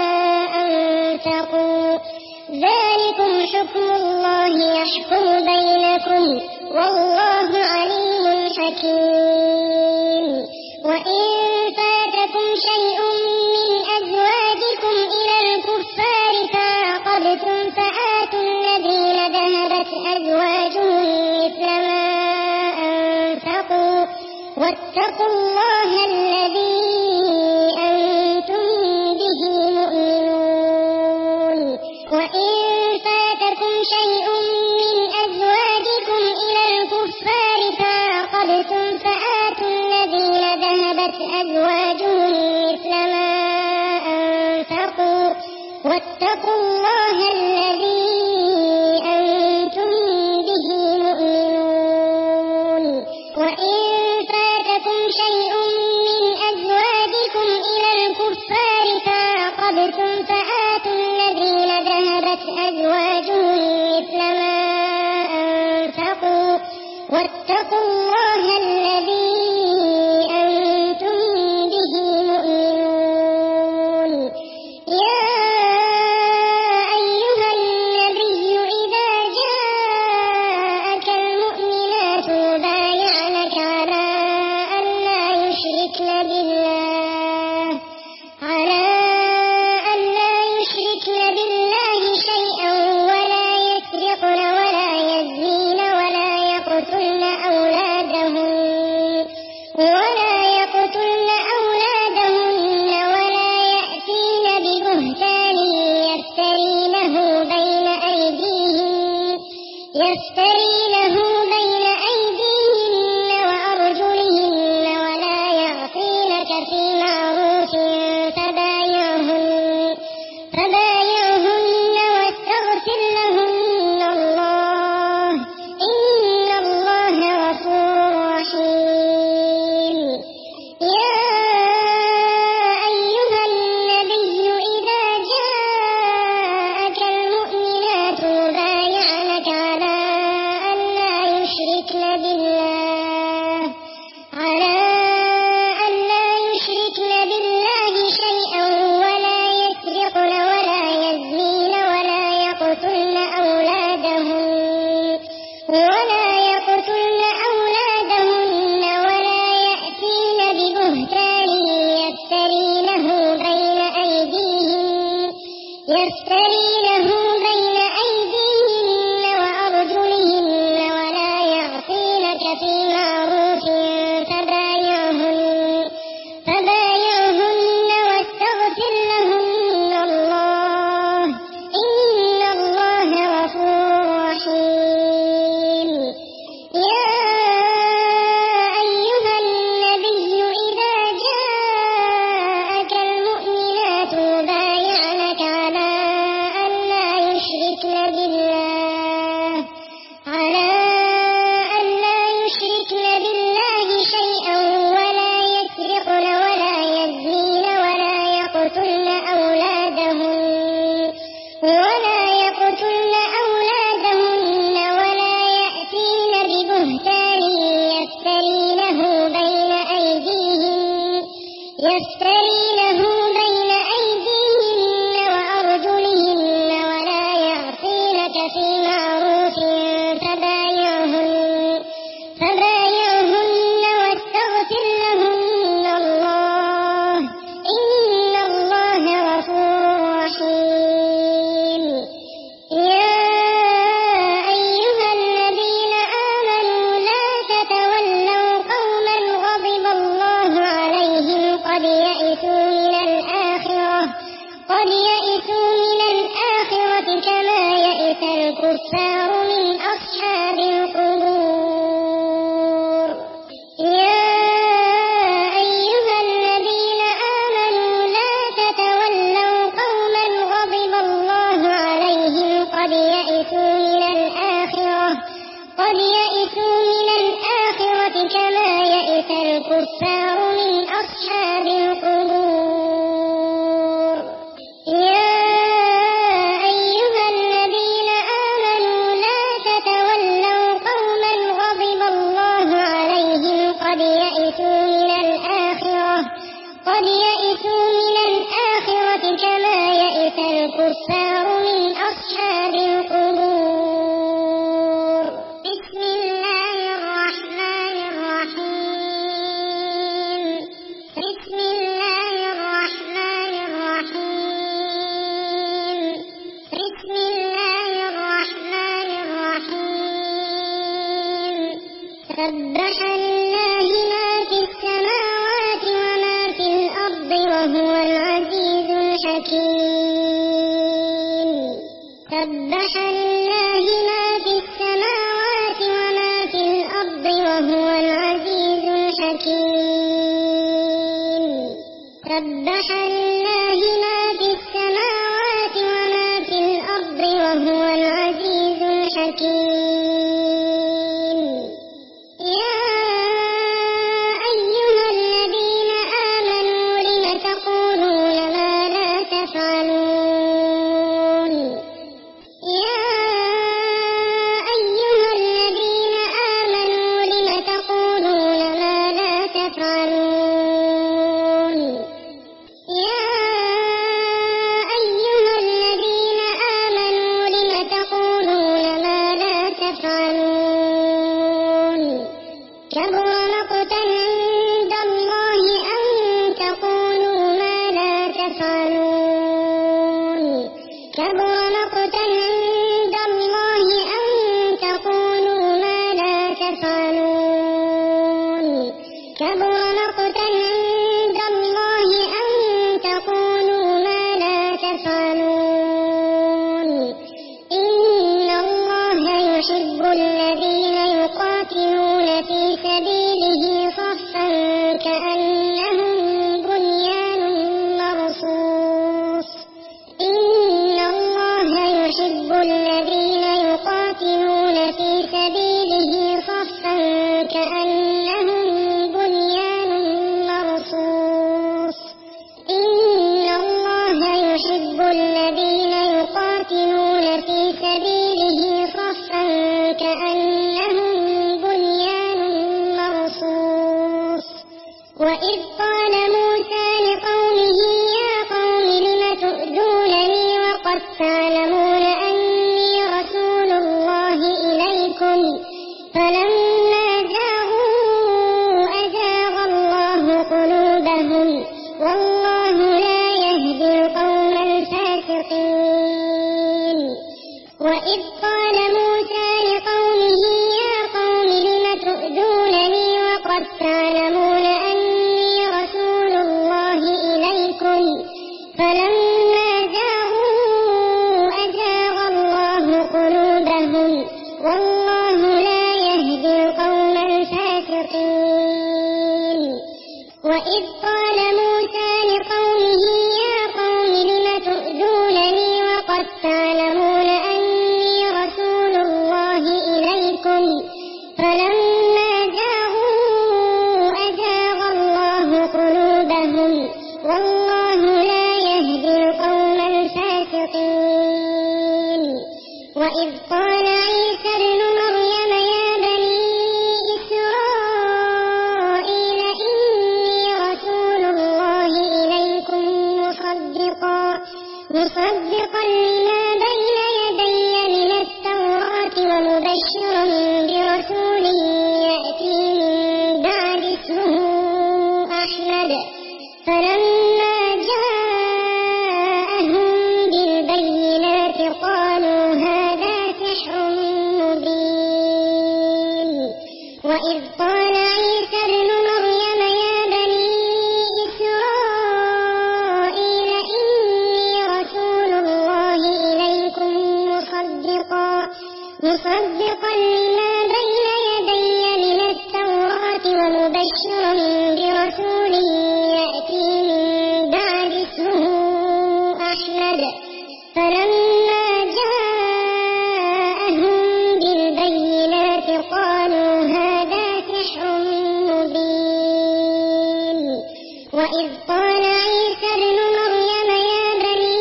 أنفقوا ذلكم حكم الله يحكم بينكم والله عليم حكيم. وإن فاتكم شيء من أزواجكم إلى الكفار فعاقبتم فآتوا الذين ذهبت أزواجهم مثل ما أنفقوا واتقوا الله الذي أنتم به مؤمنون. وإن فاتكم شيء من أزواجكم إلى الكفار فعاقبتم فآتوا الذين ذهبت أزواجهم مثل ما أنفقوا واتقوا الله الذي أنتم به مؤمنون. وإن فاتكم شيء من أزواجكم إلى الكفار فعاقبتم فآتوا الذين ذهبت أزواجهم مثل ما أنفقوا واتقوا الله الذي أنتم به مؤمنون. يا أيها النبي إذا جاءك المؤمنات يبايعنك على أن لا يشركن بالله على أن لا يشركن بالله شيئا ولا يسرقن ولا يزنين ولا يقتلن أولادهن ولا يقتلن أولادهن ولا يأتين ببهتان يفترينه بين أيديهن يفترينه بين أيديهن وأرجلهن ولا يعصينك في معروف فبايعهن فبايعهن واستغفر لهن الله إن الله غفور رحيم. يا أيها النبي إذا جاءك المؤمنات يبايعنك على أن لا يشركن بالله على أن لا يشركن بالله شيئا ولا يسرقن ولا يزنين ولا يقتلن أولادهن ولا يقتلن أولادهن ولا يأتين ببهتان يفترينه بين أيديهن يفترينه بين أيديهن وأرجلهن ولا يعصينك في معروف فبايعهن فبايعهن واستغفر لهن الله إن الله غفور رحيم. يا أيها الذين آمنوا لا تتولوا قوما غضب الله عليهم قد يئسوا من الآخرة قد يئسوا من الآخرة كما يئس الكفار من أصحاب القبور. يا أيها الذين آمنوا لا تتولوا قوما غضب الله عليهم قد يئسوا من الآخرة قد يئسوا من الآخرة كما يئس الكفار من أصحاب القبور. يا أيها الذين آمنوا لا تتولوا قوما غضب الله عليهم قد يئسوا من الآخرة قد يئسوا من الآخرة كما يئس الكفار من أصحاب القبور. بسم الله الرحمن الرحيم. بسم الله الرحمن الرحيم. بسم الله الرحمن الرحيم. سبح لله ما في السماوات وما في الأرض وهو العزيز الحكيم. سبح لله ما في السماوات وما في الأرض وهو العزيز الحكيم. سبح لله ما في السماوات وما في الأرض وهو العزيز الحكيم. يا أيها الذين آمنوا لم تقولون ما لا تفعلون. يا أيها الذين آمنوا لم تقولون ما لا تفعلون. يا أيها الذين آمنوا لم تقولون ما لا تفعلون. كبر مقتا عند الله أن تقولوا ما لا تفعلون. كبر مقتا عند الله أن تقولوا ما لا تفعلون. كبر مقتا عند الله أن تقولوا ما لا تفعلون. إن الله يحب الذين يقاتلون في سبيله صفا كأنهم بنيان مرصوص. إن الله يحب الذين يقاتلون في سبيله صفا كأنهم بنيان مرصوص. إن الله يحب الذين يقاتلون في سبيله صفا كأنهم بنيان مرصوص. فلما زاغوا أزاغ الله قلوبهم والله لا يهدي القوم الفاسقين. وإذ قال موسى لقومه يا قوم لم تؤذونني وقد تعلمون أني رسول الله إليكم فلما زاغوا أزاغ الله قلوبهم والله لا يهدي القوم الفاسقين. وإذ قال موسى لقومه يا قوم لم تؤذونني وقد تعلمون أني رسول الله إليكم فلما زاغوا أزاغ الله قلوبهم والله لا يهدي القوم الفاسقين. وإذ قال عيسى ابن مريم يا بني إسرائيل إني رسول الله إليكم مصدقا مصدقا لما بين يدي من التوراة ومبشرا برسول يأتي من بعد اسمه أحمد. فلما جاءهم بالبينات قالوا هذا سحر مبين. وإذ قال عيسى ابن مريم يا بني إسرائيل إني رسول الله إليكم مصدقا مصدقا لما بين يدي من التوراة ومبشرا برسول يأتي من بعد اسمه أحمد. فلما جاءهم بالبينات قالوا هذا سحر مبين. وإذ قال عيسى ابن مريم يا بني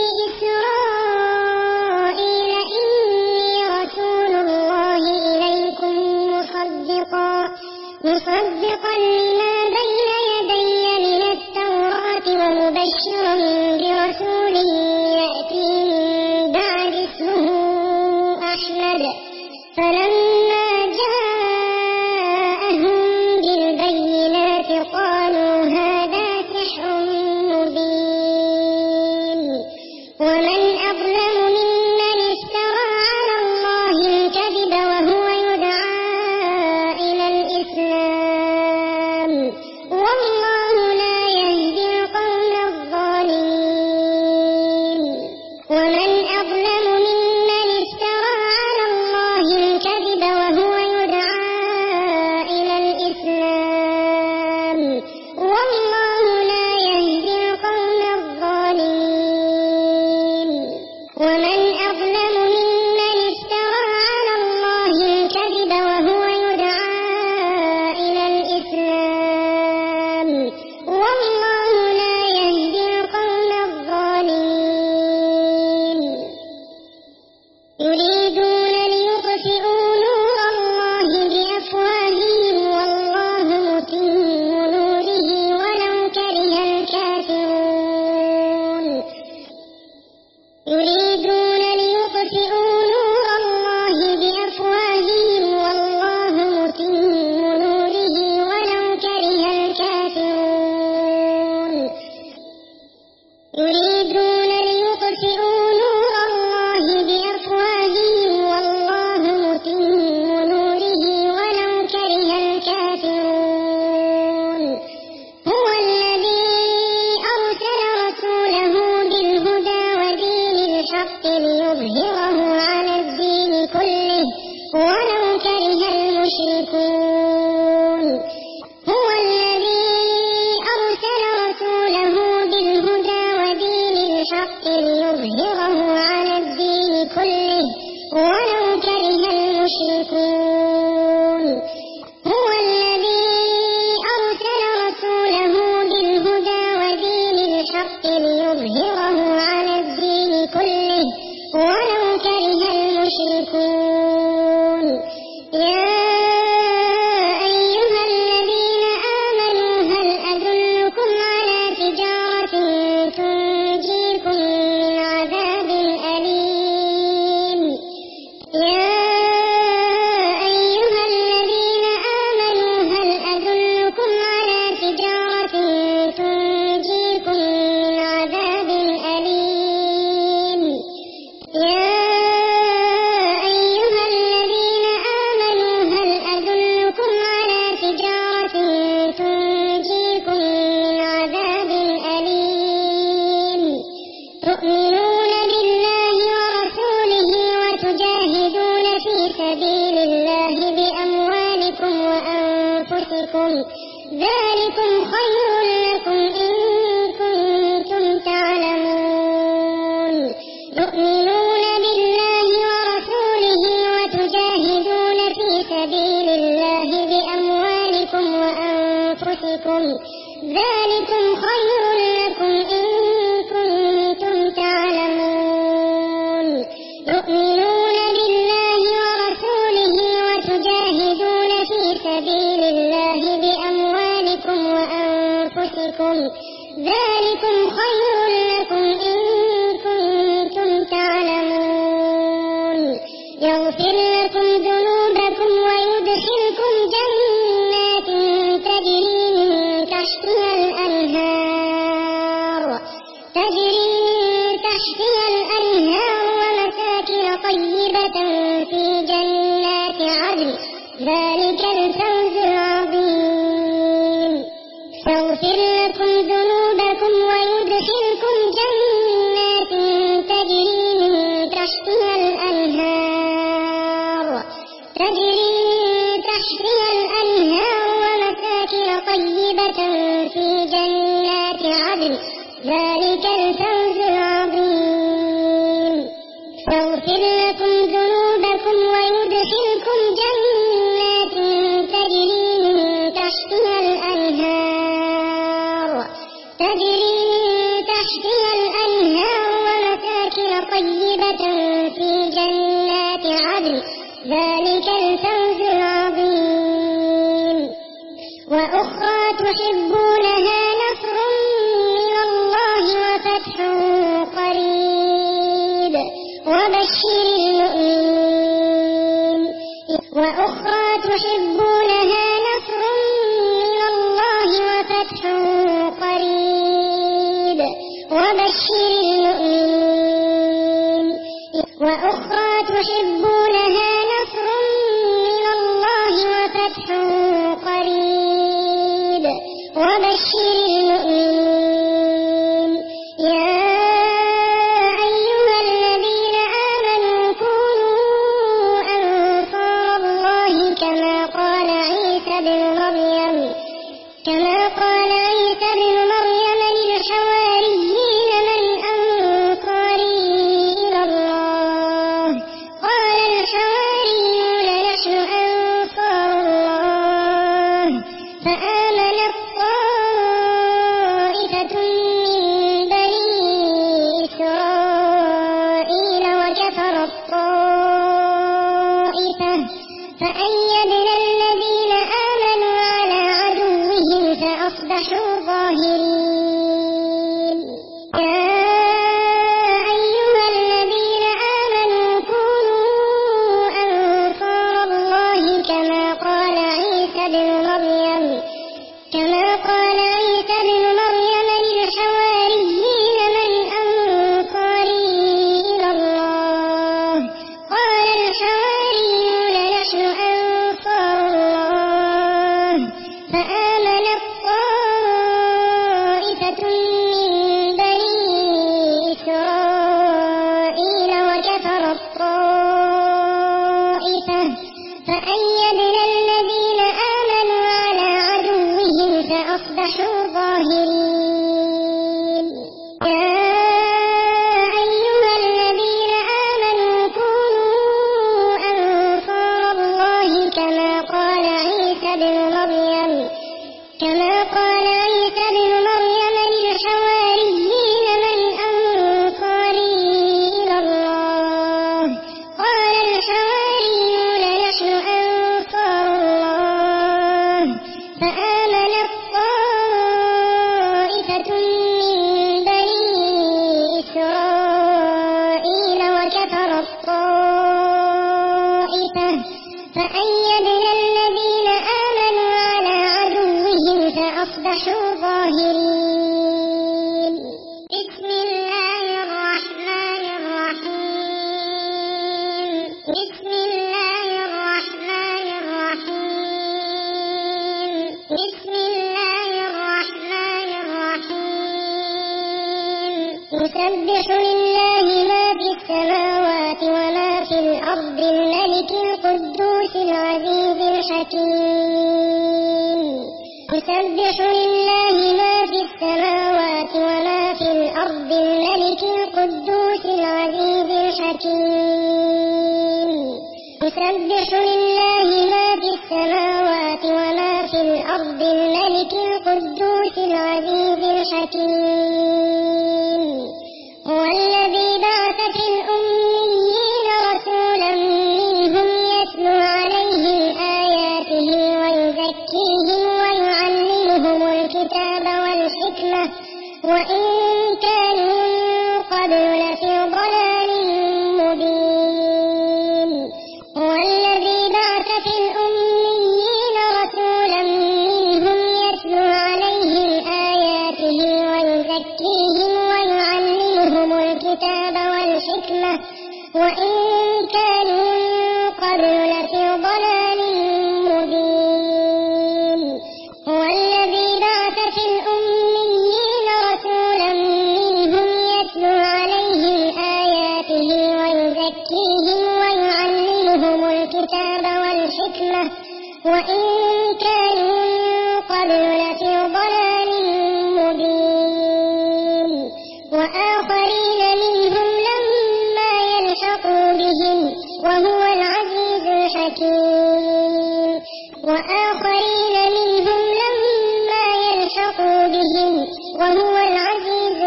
إسرائيل إني رسول الله إليكم مصدقا مصدقا لما بين يدي من التوراة ومبشرا برسول يأتي من بعد اسمه أحمد. فلما جاءهم بالبينات قالوا هذا سحر مبين. ومن أظلم ممن افترى على الله الكذب وهو يدعى إلى الإسلام والله لا يهدي القوم الظالمين. ومن أظلم ممن افترى على الله الكذب وهو يدعى إلى الإسلام والله لا يهدي القوم الظالمين. ومن أظلم ممن افترى على الله الكذب وهو يدعى إلى الإسلام والله لا يهدي القوم الظالمين. يريدون ليطفئوا نور الله بأفواههم والله متم نوره ولو كره الكافرون. يريدون ليطفئوا نور الله بأفواههم والله متم نوره ولو كره الكافرون. يريدون ليطفئوا نور الله بأفواههم والله متم نوره ولو كره الكافرون. هو الذي أرسل رسوله بالهدى ودين الحق ليظهره على الدين كله ولو كره المشركون. هو الذي أرسل رسوله بالهدى ودين الحق ليظهره على الدين كله ولو كره المشركون. هو الذي أرسل رسوله بالهدى ودين الحق ليظهره على الدين كله ولو كره المشركون. يا أيها الذين آمنوا هل أدلكم على تجارة تنجيكم من عذاب أليم. يا أيها أنفسكم ذلكم خير لكم إن كنتم تعلمون يؤمنون بالله ورسوله وتجاهدون في سبيل الله بأموالكم وأنفسكم ذلكم خير لكم إن كنتم تعلمون يؤمنون بالله ورسوله وتجاهدون في سبيل الله بأموالكم وأنفسكم ذلكم خير لكم إن كنتم تعلمون يغفر لكم ذنوبكم ويدخلكم جنات تجري من تحتها الأنهار تجري من تحتها الأنهار ومساكن طيبة في جنات عدن ذلك الفوز العظيم يغفر لكم ذنوبكم ويدخلكم جنات تجري من تحتها الأنهار تجري من تحتها الأنهار ومساكن طيبة في جنات عدن ذلك الفوز العظيم يغفر لكم ذنوبكم ويدخلكم جنات تجري من تحتها الأنهار تجري من تحتها الأنهار ومساكن طيبة في جنات عدن ذلك الفوز العظيم وأخرى تحبونها نصر من الله وفتح قريب وبشر المؤمنين وأخرى تحبونها نصر من الله وفتح قريب وبشر المؤمنين وأخرى تحبونها نصر من الله وفتح قريب وبشر المؤمنين يا أيها الذين آمنوا كونوا أنصار الله كما قال عيسى بن مريم كما قال عيسى بن مريم للحواريين من أنصاري إلى الله قال الحواريون نحن أنصار الله فآمنت طائفة من بني إسرائيل وكفرت طائفة فأيدنا الذين آمنوا على عدوهم فأصبحوا ظاهرين يا أيها الذين آمنوا كونوا أنصار الله كما قال عيسى بن مريم كما قال عيسى بن مريم للحواريين من أنصاري إلى الله قال الحواريون نحن أنصار الله فآمنت طائفة من بني إسرائيل وكفرت طائفة فأيدنا الذين آمنوا على عدوهم فأصبحوا ظاهرين يا أيها الذين آمنوا كونوا أنصار الله كما قال عيسى بن مريم كما قال عيسى بن مريم للحواريين من أنصاري إلى الله قال الحواريون نحن أنصار الله فآمنت طائفة من بني إسرائيل وكفرت طائفة فأيدنا الذين آمنوا على عدوهم فأصبحوا ظاهرين بسم الله الرحمن الرحيم بسم الله الرحمن الرحيم بسم الله الرحمن الرحيم يسبح لله ما في السماوات وما في الأرض الملك القدوس العزيز الحكيم يسبح لله ما في السماوات وما في الأرض الملك القدوس العزيز الحكيم يسبح لله ما في السماوات وما في الأرض الملك القدوس العزيز الحكيم هو الذي بعث في الأميين رسولا منهم يتلو عليهم آياته ويزكيهم ويعلمهم الكتاب والحكمة وإن كانوا من قبل لفي ضلال مبين هو الذي بعث في الأميين رسولا منهم يتلو عليهم آياته ويزكيهم ويعلمهم الكتاب والحكمة وإن كانوا من قبل لفي ضلال مبين هو الذي بعث في الأميين رسولا منهم يتلو عليهم آياته ويزكيهم ويعلمهم الكتاب والحكمة وإن كانوا من قبل لفي ضلال مبين وآخرين منهم لما يلحقوا بهم وهو العزيز الحكيم وآخرين منهم لما يلحقوا بهم وهو العزيز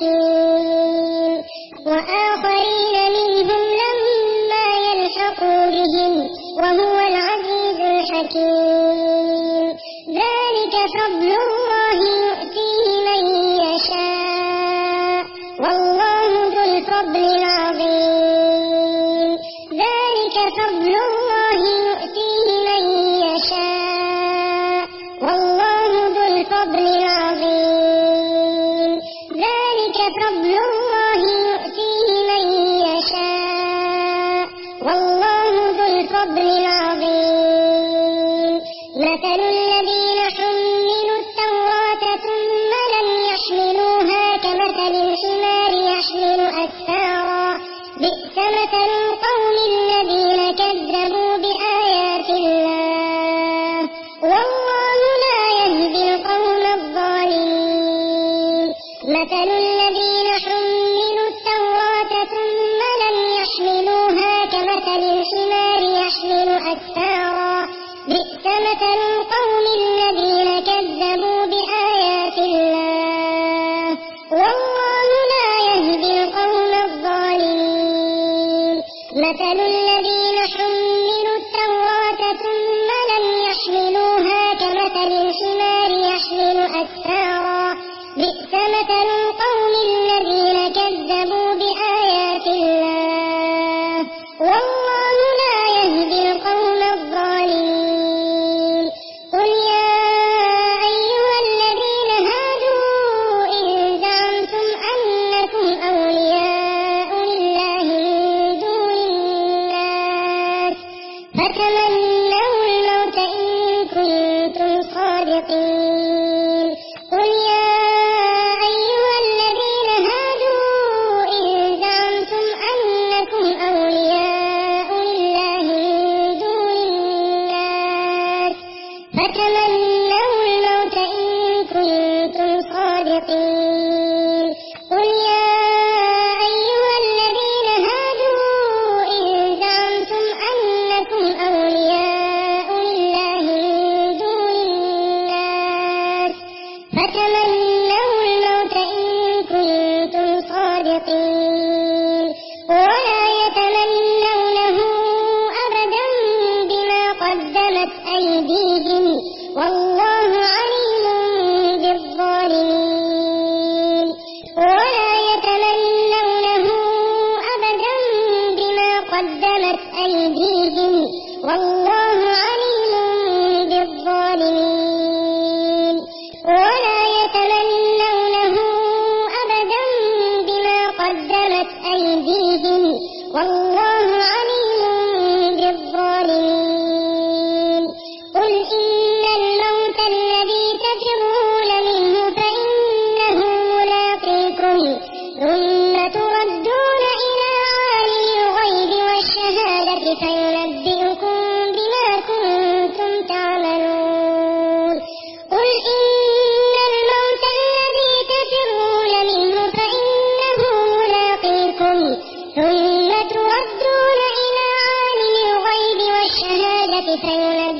الحكيم وآخرين منهم لما يلحقوا بهم وهو العزيز الحكيم ذلك فضل الله يؤتيه من يشاء والله ذو الفضل العظيم ذلك فضل الله يؤتيه من يشاء والله ذو الفضل العظيم ذلك فضل الله يؤتيه من يشاء والله ذو الفضل العظيم مثل الذين حملوا التوراة ثم لم يحملوها كمثل الحمار يحمل أسفارا بئس مثل القوم الذين كذبوا بآيات الله والله لا يهدي القوم الظالمين مثل الذين حملوا التوراة ثم لم يحملوها كمثل الحمار يحمل أسفارا بئس مثل القوم الذين كذبوا بآيات الله والله لا يهدي القوم الظالمين مثل الذين حملوا التوراة ثم لم يحملوها كمثل الحمار يحمل أسفارا بئس مثل القوم الذين كذبوا بآيات الله والله لا يهدي القوم الظالمين قل يا أيها الذين هادوا إن زعمتم أنكم أولياء لله من دون الناس فتمنوا الموت إن كنتم صادقين قل يا أيها الذين هادوا إن زعمتم أنكم أولياء لله من دون الناس فتمنوا الموت إن كنتم صادقين قل يا أيها الذين هادوا إن زعمتم أنكم أولياء لله من دون الناس فتمنوا الموت إن كنتم صادقين ولا يتمنونه أبدا بما قدمت أيديهم والله عليم بالظالمين ولا يتمنونه أبدا بما قدمت أيديهم والله عليم بالظالمين ولا يتمنونه أبدا بما قدمت أيديهم والله عليم بالظالمين قل إن الموت الذي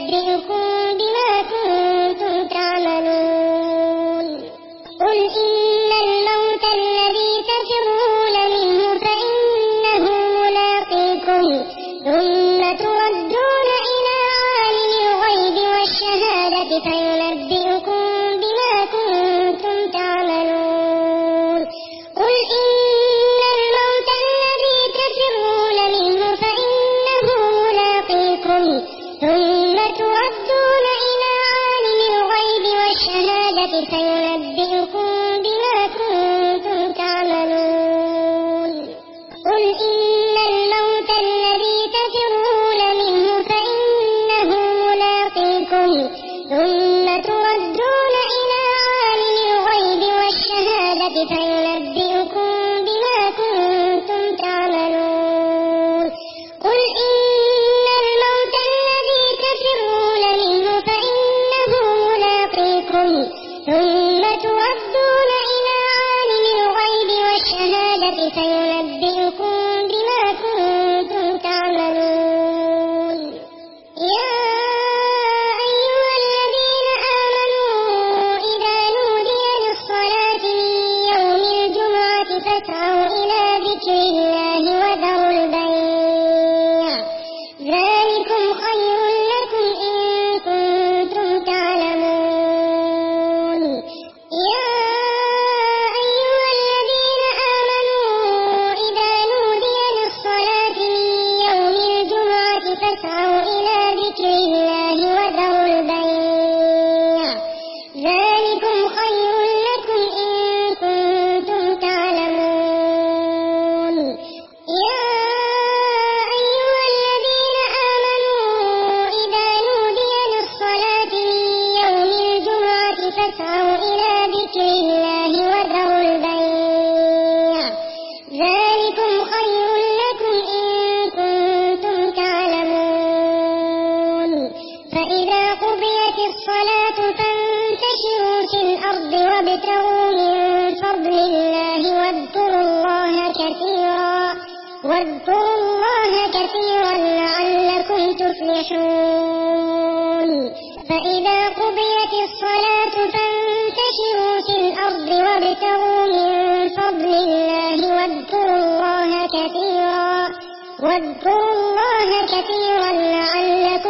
فينبئكم بما كنتم تعملون قل إن الموت الذي تفرون منه فإنه ملاقيكم ثم تردون إلى عالم الغيب والشهادة فينبئكم بما كنتم تعملون قل إن الموت الذي تفرون منه فإنه ملاقيكم ثم تردون إلى عالم الغيب والشهادة فينبئكم بما كنتم تعملون قل إن الموت الذي تفرون منه فإنه ملاقيكم ثم تردون إلى عالم الغيب والشهادة فينبئكم بما كنتم تعملون قل إن الموت الذي تفرون منه فإنه ملاقيكم ثم تردون إلى عالم الغيب والشهادة فينبئكم بما كنتم تعملون يا أيها الذين آمنوا إذا نودي للصلاة من يوم الجمعة فاسعوا إلى ذكر الله وذروا البيع ذلكم خير لكم إن كنتم تعلمون يا أيها الذين آمنوا إذا نودي للصلاة من يوم الجمعة فاسعوا إلى ذكر الله وذروا البيع ذلكم خير لكم إن كنتم تعلمون يا أيها الذين آمنوا إذا نودي للصلاة من يوم الجمعة فاسعوا إلى ذكر الله وذروا البيع ذلكم خير لكم إن كنتم تعلمون فإذا قضيت الصلاة فانتشروا في الأرض وابتغوا من فضل الله واذكروا الله كثيرا واذكروا الله كثيرا لعلكم تفلحون فإذا قضيت الصلاة فانتشروا في الأرض وابتغوا من فضل الله واذكروا الله كثيرا واذكروا الله كثيرا لعلكم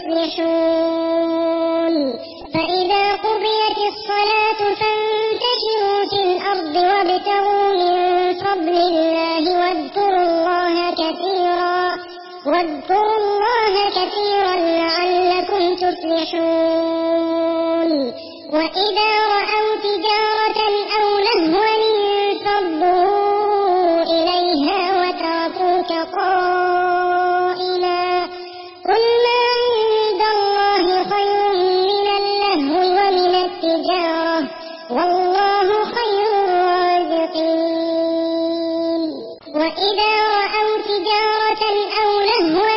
تفلحون فإذا قضيت الصلاة فانتشروا في الأرض وابتغوا من فضل الله واذكروا الله كثيرا واذكروا الله كثيرا لعلكم تفلحون وإذا رأوا تجارة أو لهوا انفضوا إليها وتركوك قائما قل ما عند الله خير من اللهو ومن التجارة والله خير الرازقين وإذا رأوا تجارة أو لهوا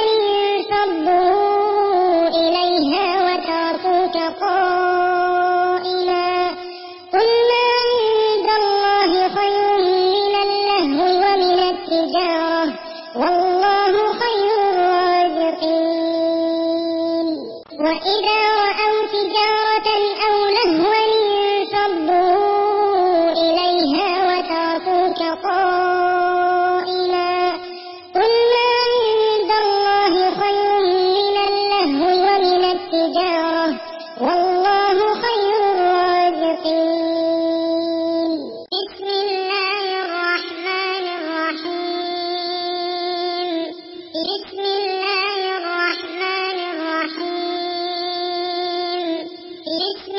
انفضوا إليها وتركوك قائما قل ما عند الله خير من اللهو ومن التجارة والله خير الرازقين وإذا رأوا تجارة أو لهوا انفضوا إليها وتركوك قائما قل ما عند الله خير من اللهو ومن التجارة والله خير الرازقين بسم الله الرحمن الرحيم بسم الله الرحمن الرحيم بسم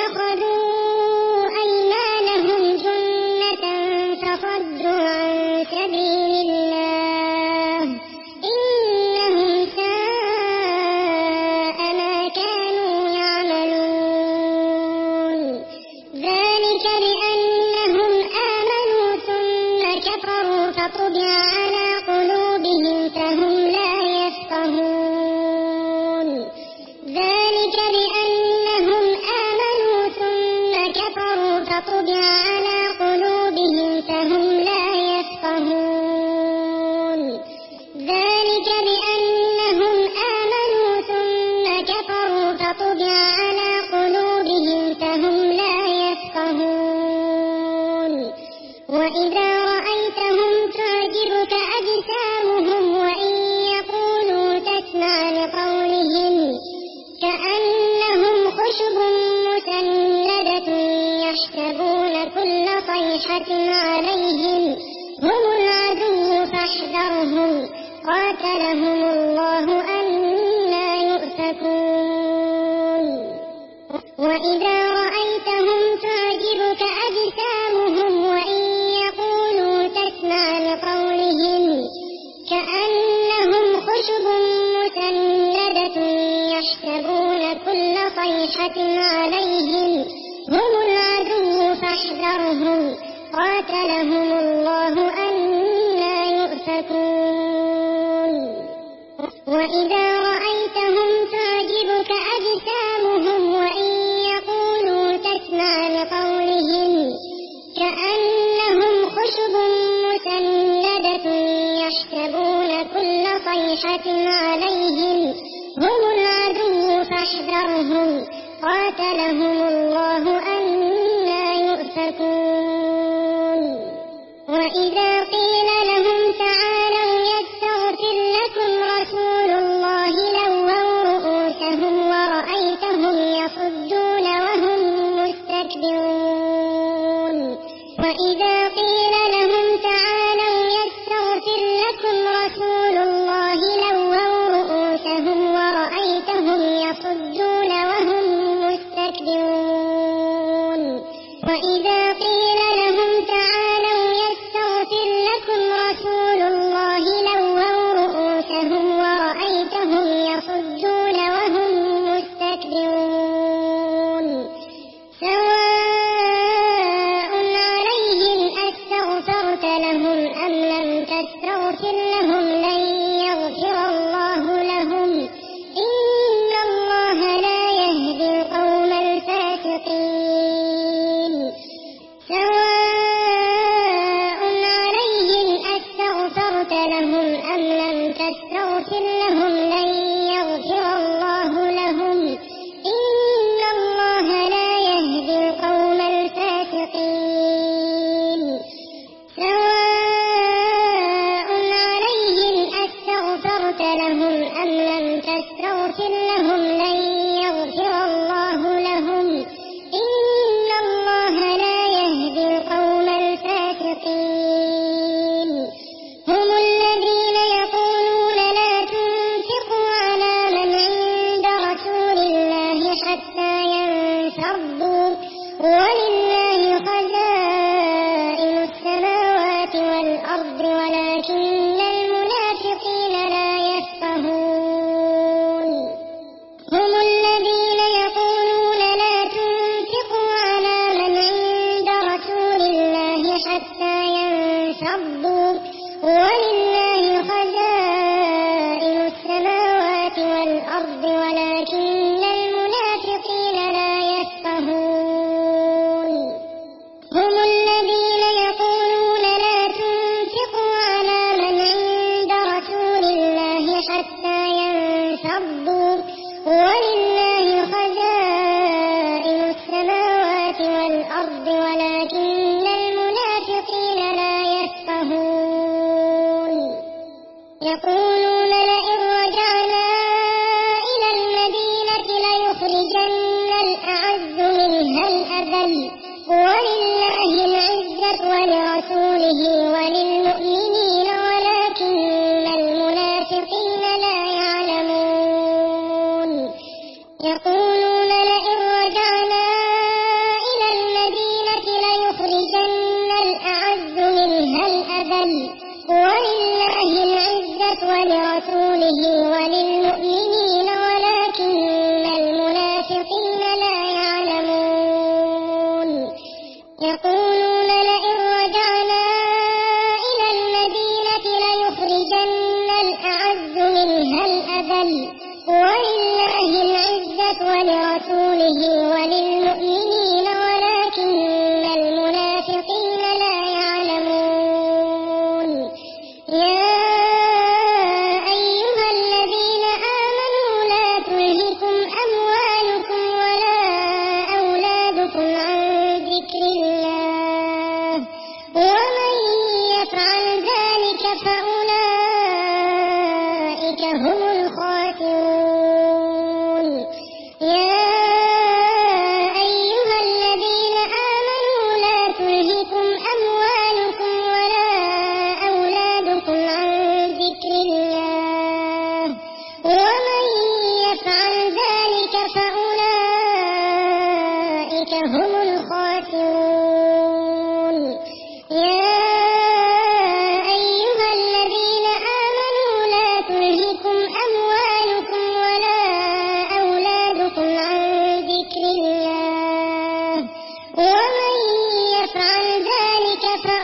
اتخذوا أيمانهم جنة فصدوا عن سبيل الله إنهم ساء ما كانوا يعملون ذلك بأنهم آمنوا ثم كفروا فطبع على قلوبهم فهم لا يفقهون ذلك بأنهم آمنوا ثم كفروا فطبع على قلوبهم فهم لا يفقهون ذلك بأنهم آمنوا ثم كفروا فطبع على قلوبهم فهم لا يفقهون وإذا رأيتهم تعجبك أجسامهم وإن يقولوا تسمع لقولهم كأنهم خشب مسندة يحسبون كل صيحة عليهم هم العدو فاحذرهم قاتلهم الله أنى يؤفكون وإذا رأيتهم تعجبك أجسامهم وإن يقولوا تسمع لقولهم كأنهم خشب مسندة يحسبون كل صيحة عليهم هم العدو فاحذرهم قاتلهم الله أنى يؤفكون وإذا رأيتهم تعجبك أجسامهم وإن يقولوا تسمع لقولهم كأنهم خشب مسندة يحسبون كل صيحة عليهم هم العدو فاحذرهم قاتلهم الله أنى يؤفكون وإذا قيل لهم تعالوا يستغفر لكم رسول الله لووا رؤوسهم ورأيتهم يصدون وهم مستكبرون وإذا قيل لهم تعالوا يستغفر لكم رسول الله لووا رؤوسهم ورأيتهم يصدون وهم مستكبرون وإذا قيل لهم تعالوا يستغفر لكم رسول الله لووا رؤوسهم ورأيتهم يصدون وهم مستكبرون سواء عليهم أستغفرت لهم أم لم تستغفر لهم لن يغفر الله لهم إن الله لا يهدي القوم الفاسقين سواء عليهم أستغفرت لهم أم لم تستغفر لهم لن يغفر الله لهم إن الله لا يهدي القوم الفاسقين سواء عليهم أستغفرت لهم أم لم تستغفر لهم لن يغفر الله لهم إن الله لا يهدي القوم الفاسقين هم الذين يقولون لا تنفقوا على من عند رسول الله حتى ينفضوا ولله خزائن السماوات والأرض ولكن المنافقين لا يفقهون هم الذين يقولون لا تنفقوا على من عند رسول الله حتى ينفضوا ولله خزائن السماوات والأرض ولكن المنافقين لا يفقهون هم الذين يقولون لا تنفقوا على من عند رسول الله حتى ينفضوا ولله خزائن السماوات والأرض ولكن المنافقين لا يفقهون يقولون لئن رجعنا إلى المدينة ليخرجن الأعز منها الأذل ولله العزة ولرسوله وللمؤمنين ولكن المنافقين لا يعلمون يقولون لئن رجعنا يقولون لئن رجعنا إلى المدينة ليخرجن الأعز منها الأذل ولله العزة ولرسوله وللمؤمنين ولكن المنافقين لا يعلمون. يا أيها الذين آمنوا لا تلهكم أموالكم ولا أولادكم عن ذكر الله ومن يفعل ذلك فأولئك هم الخاسرون. يا أيها الذين آمنوا لا تلهكم أموالكم ولا أولادكم عن ذكر الله ومن يفعل ذلك فأولئك هم الخاسرون. يا أيها الذين آمنوا لا تلهكم أموالكم ولا أولادكم عن ذكر الله ومن يفعل ذلك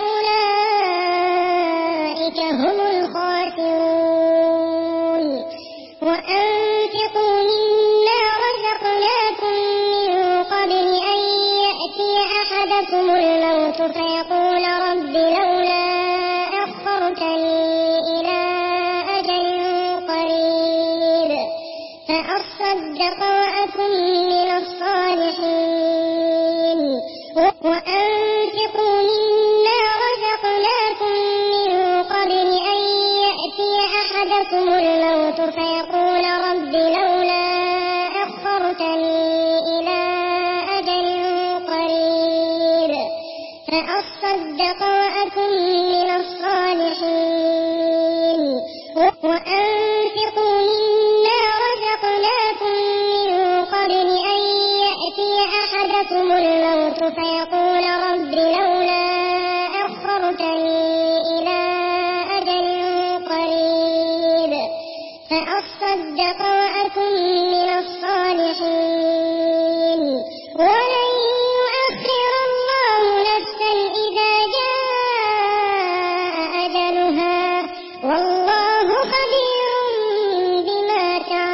فأولئك هم الخاسرون. وأنفقوا مما رزقناكم من قبل أن يأتي أحدكم الموت فيقول رب لولا أخرتني إلى أجل قريب فأصدق وأكن من الصالحين. وأنفقوا مما رزقناكم من قبل أن يأتي أحدكم الموت فيقول رب لولا أخرتني إلى أجل قريب فأصدق وأكن من الصالحين. وأنفقوا مما رزقناكم من قبل أن يأتي أحدكم الموت فيقول رب لولا أخرتني إلى أجل قريب فأصدق وأكن من الصالحين. ولن يؤخر الله نفسا إذا جاء أجلها والله خبير بما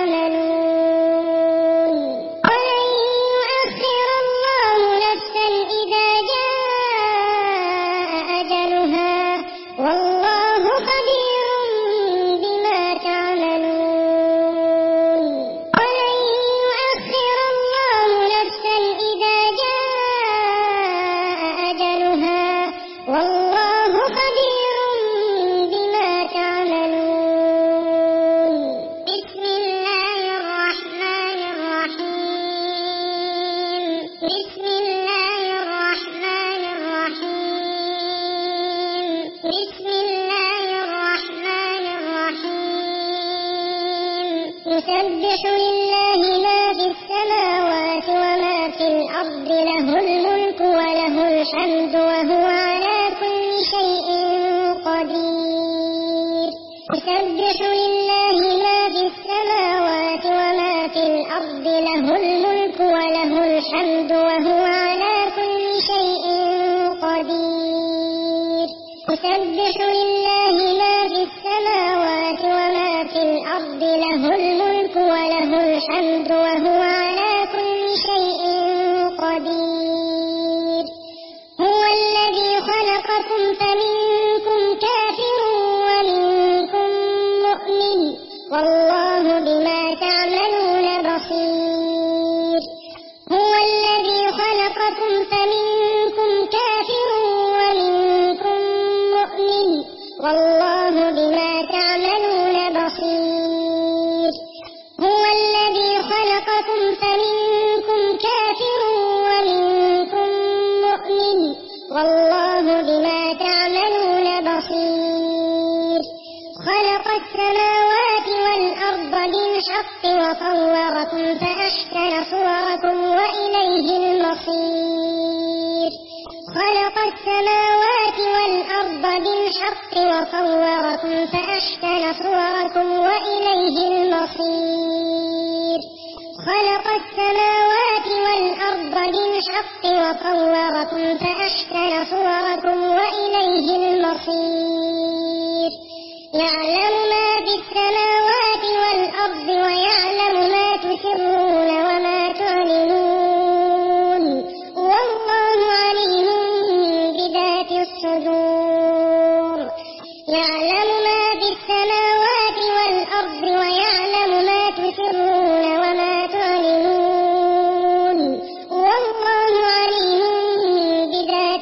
تعملون. ولن يؤخر الله نفسا إذا جاء أجلها والله خبير بما تعملون. ولن يؤخر الله نفسا إذا جاء أجلها والله خبير بما تعملون. بسم الله الرحمن الرحيم. بسم الله الرحمن الرحيم. بسم الله الرحمن الرحيم. يسبح لله ما في السماوات وما في الأرض له الملك وله الحمد وهو على كل شيء قدير. يسبح لله ما في السماوات وما في الأرض له الملك وله الحمد وهو على كل شيء قدير. يسبح لله ما في السماوات وما في الأرض له الملك وله الحمد وهو على كل شيء قدير. هو الذي خلقكم فمنكم كافر ومنكم مؤمن والله بما تعملون بصير. هو الذي خلقكم فمنكم كافر ومنكم مؤمن والله بما تعملون بصير. هو الذي خلقكم فمنكم كافر ومنكم مؤمن والله بما تعملون بصير. خلق السماوات والأرض بالحق وصوركم فأحسن صوركم وإليه المصير. خلق السماوات والأرض بالحق وصوركم فأحسن صوركم وإليه المصير. خلق السماوات والأرض بالحق وصوركم فأحسن صوركم وإليه المصير يعلم ما في السماوات والأرض ويعلم ما تسرون وما تعلنون والله عليم بذات الصدور يعلم ما في السماوات والأرض ويعلم ما تسرون وما تعلنون والله عليم بذات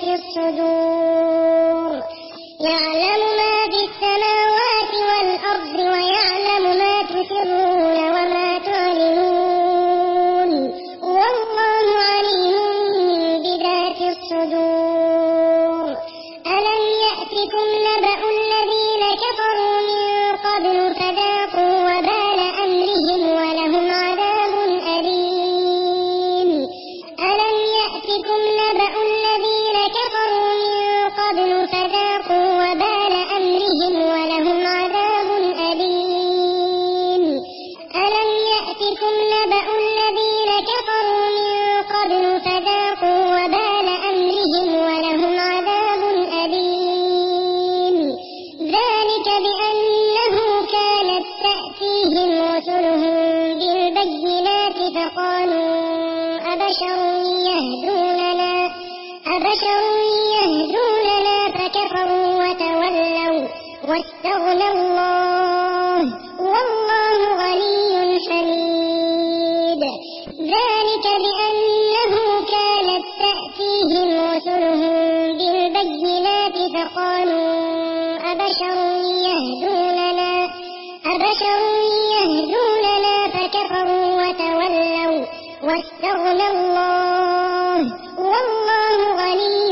الصدور يعلم ما في السماوات والأرض ويعلم ما تسرون وما تعلنون والله عليم بذات الصدور ألم يأتكم نبأ الذين كفروا من قبل فذاقوا وبال أمرهم ولهم عذاب أليم ألم يأتكم نبأ الذين كفروا من قبل فذاقوا وبال أمرهم ولهم عذاب أليم ألم يأتكم نبأ الذين كفروا من قبل فذاقوا وبال أمرهم ولهم عذاب أليم ذلك بأنه كانت تأتيهم رسلهم بالبينات فقالوا أبشر يهدوننا أبشر يهدوننا فكفروا وتولوا واستغنى الله والله غني حميد ذلك بأنه كانت تأتيهم رسلهم بالبينات فقالوا أبشر يهدوننا أبشر يهدوننا فكفروا وتولوا واستغنى الله والله غني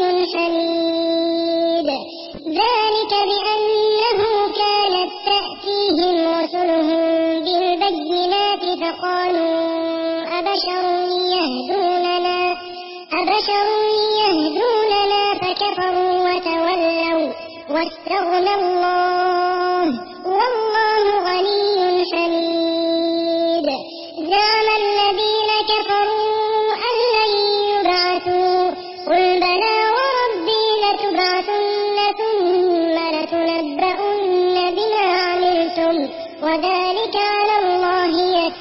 حميد ذلك بأنه كانت تأتيهم رسلهم بالبينات فقالوا أبشر يهدوننا أبشر يهدوننا فكفروا وتولوا واستغنى الله والله غني حميد زعم الذين كفروا أن لن يبعثوا قل بلى وربي لتبعثن ثم لتنبؤن بما عملتم وذلك على الله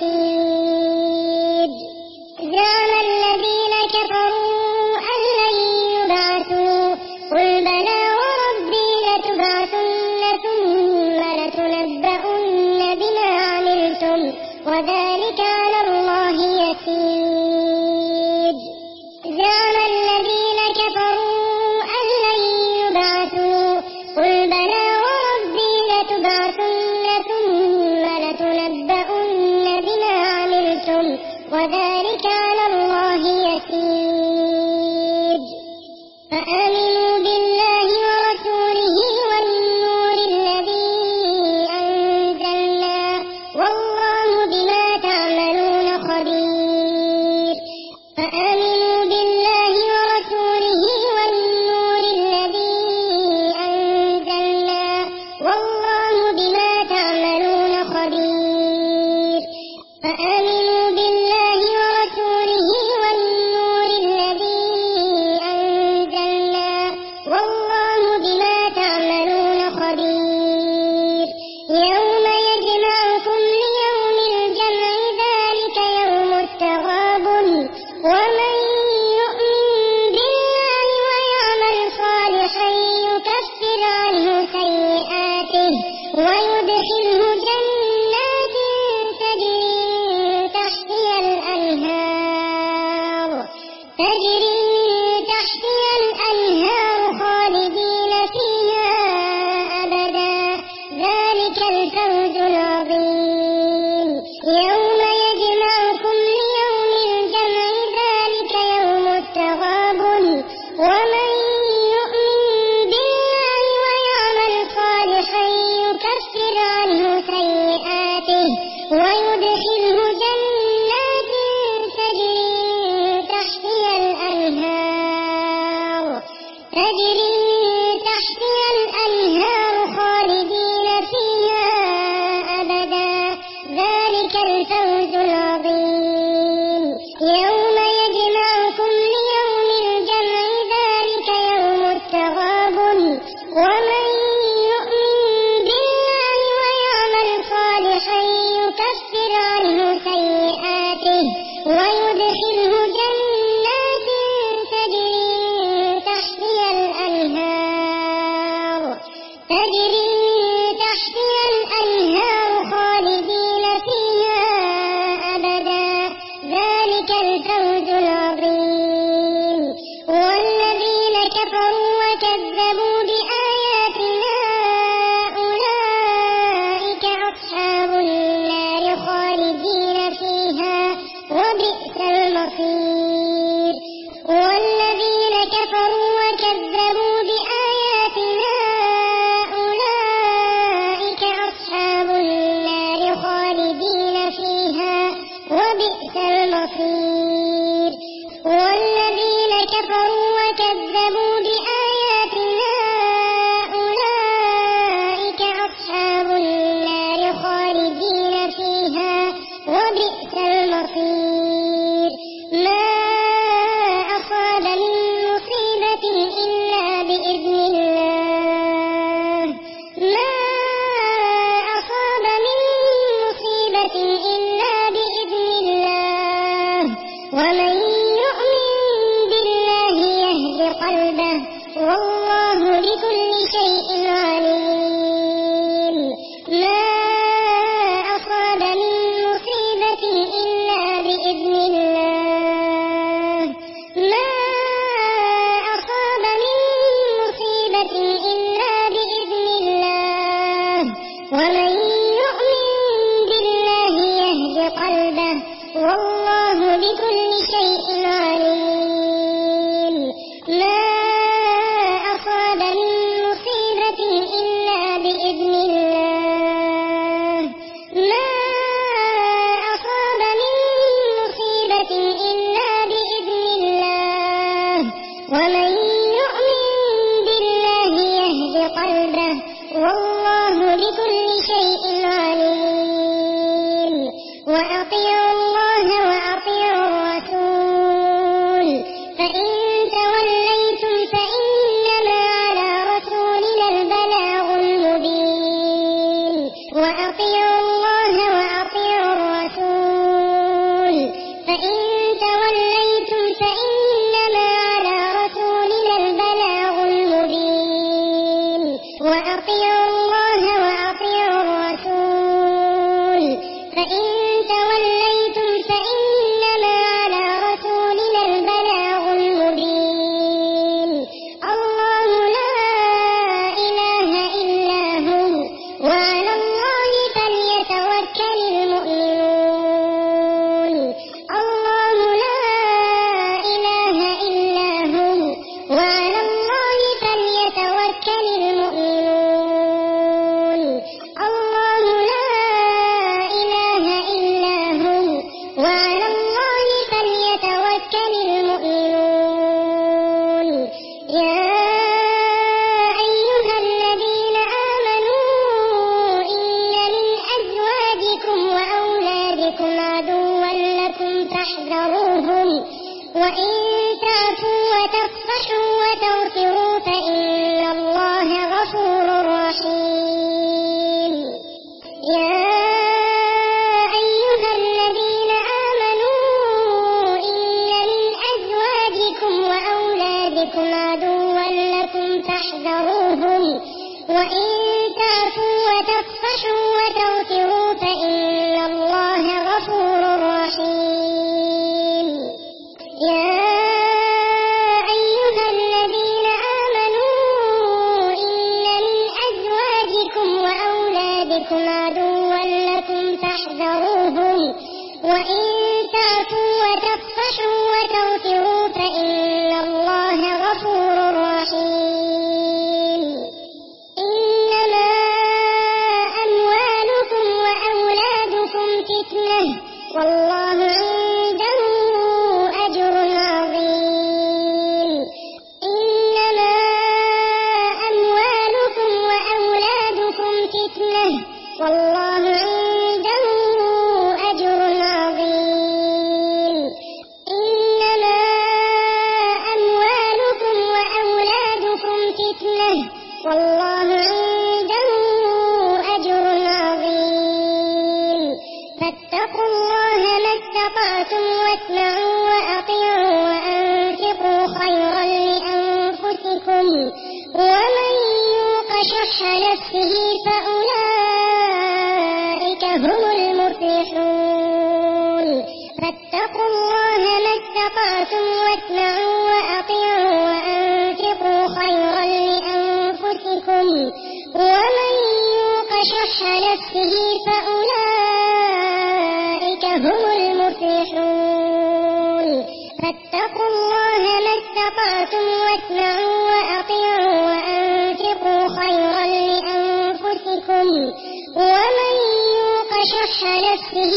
يسير زعم الذين كفروا أن لن يبعثوا قل بلى وربي لتبعثن ثم لتنبؤن بما عملتم وذلك على الله يسير زعم الذين كفروا أن لن يبعثوا قل بلى وربي لتبعثن ثم لتنبؤن بما عملتم وذلك على الله يسير فآمنوا بالله ورسوله والنور الذي أنزلنا والله بما والله بكل شيء عليم. ما أصاب من مصيبة إلا بإذن الله ما أصاب من مصيبة إلا بإذن الله ومن يؤمن بالله يهد قلبه والله بكل شيء عليم. ما أصاب من مصيبة إلا بإذن الله ما أصاب من مصيبة إلا بإذن الله ومن يؤمن بالله يهد قلبه والله بكل شيء عليم. وأطيعوا الله وأطيعوا الرسول فإن توليتم فإنما على رسولنا البلاغ المبين. وأطيعوا الله وأطيعوا الرسول فإن توليتم فإنما على رسولنا البلاغ المبين. وأطيعوا الله وأطيعوا الرسول فإن توليتم فإنما على رسولنا البلاغ المبين. الله لا إله إلا هو وعلى الله فليتوكل المؤمنون. الله لا إله إلا هو وعلى الله فليتوكل المؤمنون. الله لا إله إلا هو وعلى الله فليتوكل المؤمنون. يا أيها الذين آمنوا إن من أزواجكم وأولادكم عدوا لكم فاحذروهم وإن تعفوا وتصفحوا وتغفروا فإن الله غفور رحيم. يا أيها الذين آمنوا إن من أزواجكم وأولادكم عدوا لكم فاحذروهم وإن تعفوا وتصفحوا وتغفروا فإن الله غفور رحيم. يا أيها الذين آمنوا إن من أزواجكم وأولادكم عدوا لكم فاحذروهم وإن تعفوا وتصفحوا وتغفروا فإن الله غفور رحيم. إنما أموالكم وأولادكم فتنة والله عنده أجر عظيم. إنما أموالكم وأولادكم فتنة والله عنده أجر عظيم. إنما أموالكم وأولادكم فتنة والله عنده أجر عظيم. فاتقوا الله ما استطعتم واسمعوا وأطيعوا وأنفقوا خيرا لأنفسكم ومن يوق شح نفسه فأولئك هم المفلحون. فاتقوا الله ما استطعتم واسمعوا وأطيعوا وأنفقوا خيرا لأنفسكم ومن يوق شح نفسه فأولئك هم المفلحون. فاتقوا الله ما استطعتم واسمعوا وأطيعوا وأنفقوا خيرا لأنفسكم ومن يوق شح نفسه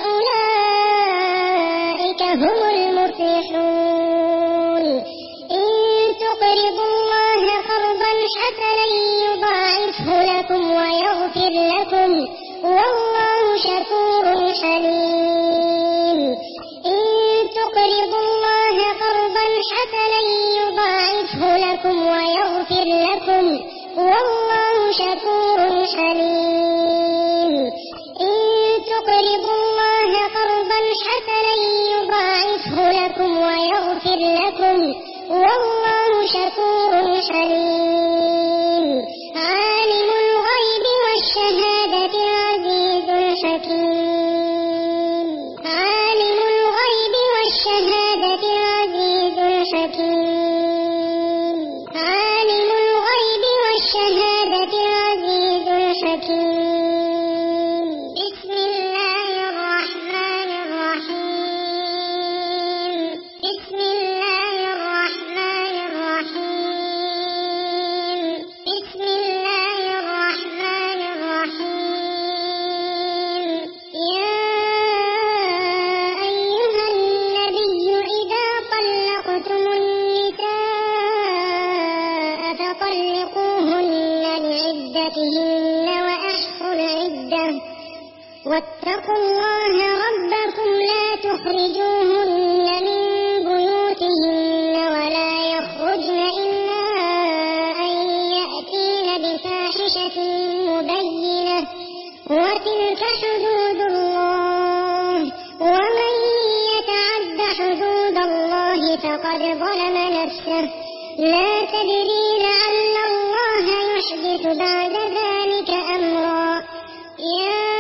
فأولئك هم المفلحون. إن تقرضوا الله قرضا حسنا يضاعفه لكم ويغفر لكم والله شكور حليم. إن تقرضوا الله قرضا حسنا يضاعفه لكم ويغفر لكم والله شكور حليم. إن تقرضوا الله قرضا حسنا يضاعفه لكم ويغفر لكم والله شكور حليم. فطلقوهن لعدتهن وأحصوا العدة واتقوا الله ربكم لا تخرجوهن من بيوتهن ولا يخرجن إلا أن يأتين بفاحشة مبينة وتلك حدود الله ومن يتعد حدود الله فقد ظلم نفسه لا تدري لعل الله يحدث بعد ذلك أمرا. يا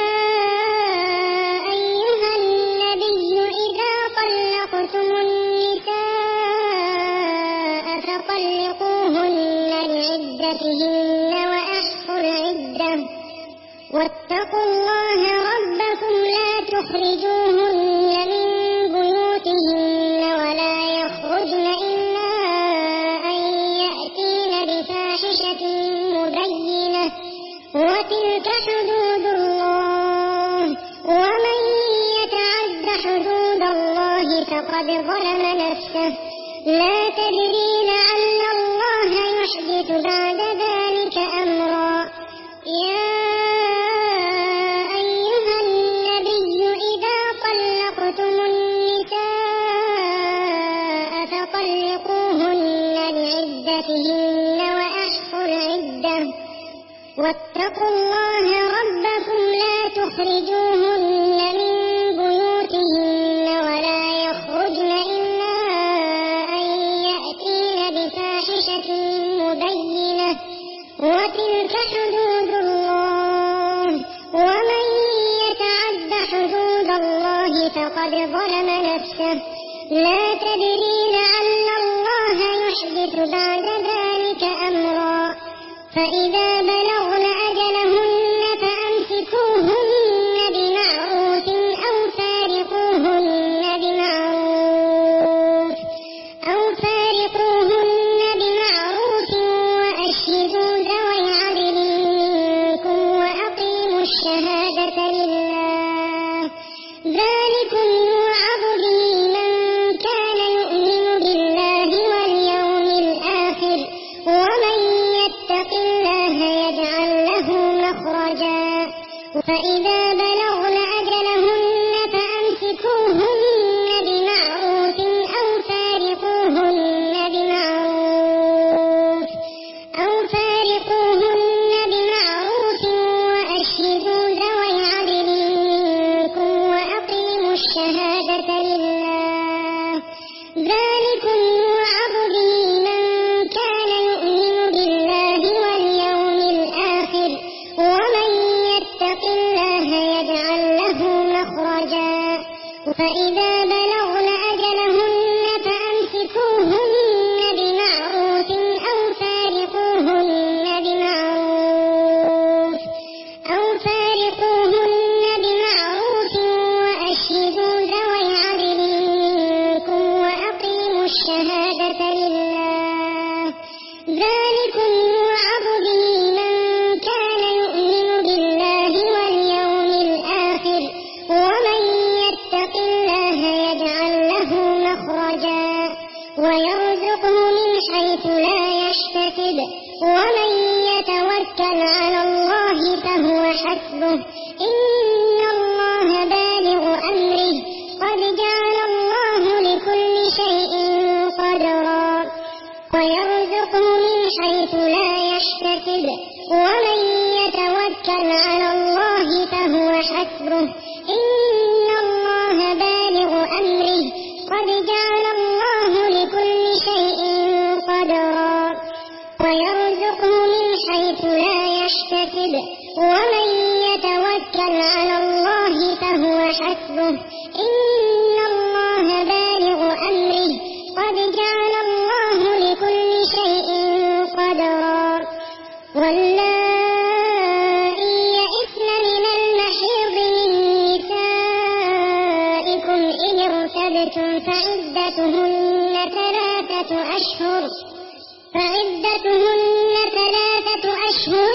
أيها النبي إذا طلقتم النساء فطلقوهن لعدتهن وأحصوا العدة واتقوا الله ربكم لا تخرجوهن من بيوتهن ولا يخرجن إلا أن يأتين بفاحشة مبينة وتلك حدود الله ومن يتعد حدود الله فقد ظلم نفسه لا تدري لعل الله يحدث بعد ذلك أمرا. يا أيها النبي إذا طلقتم النساء فطلقوهن لعدتهن وأحصوا العدة واتقوا الله ربكم لا تخرجوهن من بيوتهن ولا يخرجن إلا أن يأتين بفاحشة مبينة وتلك حدود الله ومن يتعد حدود الله فقد ظلم نفسه لا تدري لعل الله يحدث بعد ذلك أمرا. فإذا بلغن أجلهن فأمسكوهن بمعروف أو فارقوهن بمعروف أو فارقوهن بمعروف وأشهدوا ذوي عدل منكم وأقيموا الشهادة لله ذلكم يوعظ به من كان يؤمن بالله واليوم الآخر ومن يتق الله يجعل له مخرجا. فإذا بلغن أجلهن فأمسكوهن بمعروف أو فارقوهن بمعروف أو فارقوهن بمعروف وأشهدوا ذوي عدل منكم وأقيموا الشهادة لله ذلكم يوعظ به من كان يؤمن بالله واليوم الآخر ومن يتق الله يجعل له مخرجا. فإذا بلغن أجلهن فأمسكوهن بمعروف أو فارقوهن بمعروف أو فارقوهن بمعروف وأشهدوا ذوي عدل منكم وأقيموا الشهادة لله ذلكم يوعظ به من كان يؤمن بالله واليوم الآخر ومن يتق الله يجعل له مخرجا ويرزقه من حيث لا يحتسب ومن يتوكل على الله فهو حسبه إن الله بالغ أمره قد جعل الله لكل شيء قدرا. ويرزقه من حيث لا يحتسب ومن يتوكل على الله فهو حسبه إن الله بالغ أمره قد جعل الله لكل شيء قدرا. ويرزقه من حيث لا يحتسب ومن يتوكل على الله فهو حسبه إن الله بالغ أمره قد جعل الله لكل شيء قدرا. واللائي يئسن من المحيض من نسائكم إن ارتبتم فعدتهن ثلاثة أشهر فعدتهن ثلاثة أشهر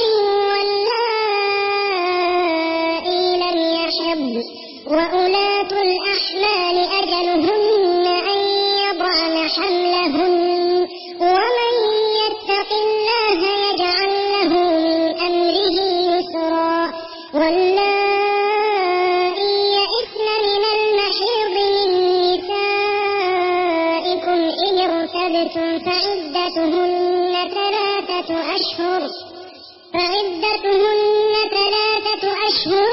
واللائي لم يحضن وأولاة الأحمال أجلهن أن يضعن حملهن ومن يتق الله فعدتهن ثلاثة أشهر فعدتهن ثلاثة أشهر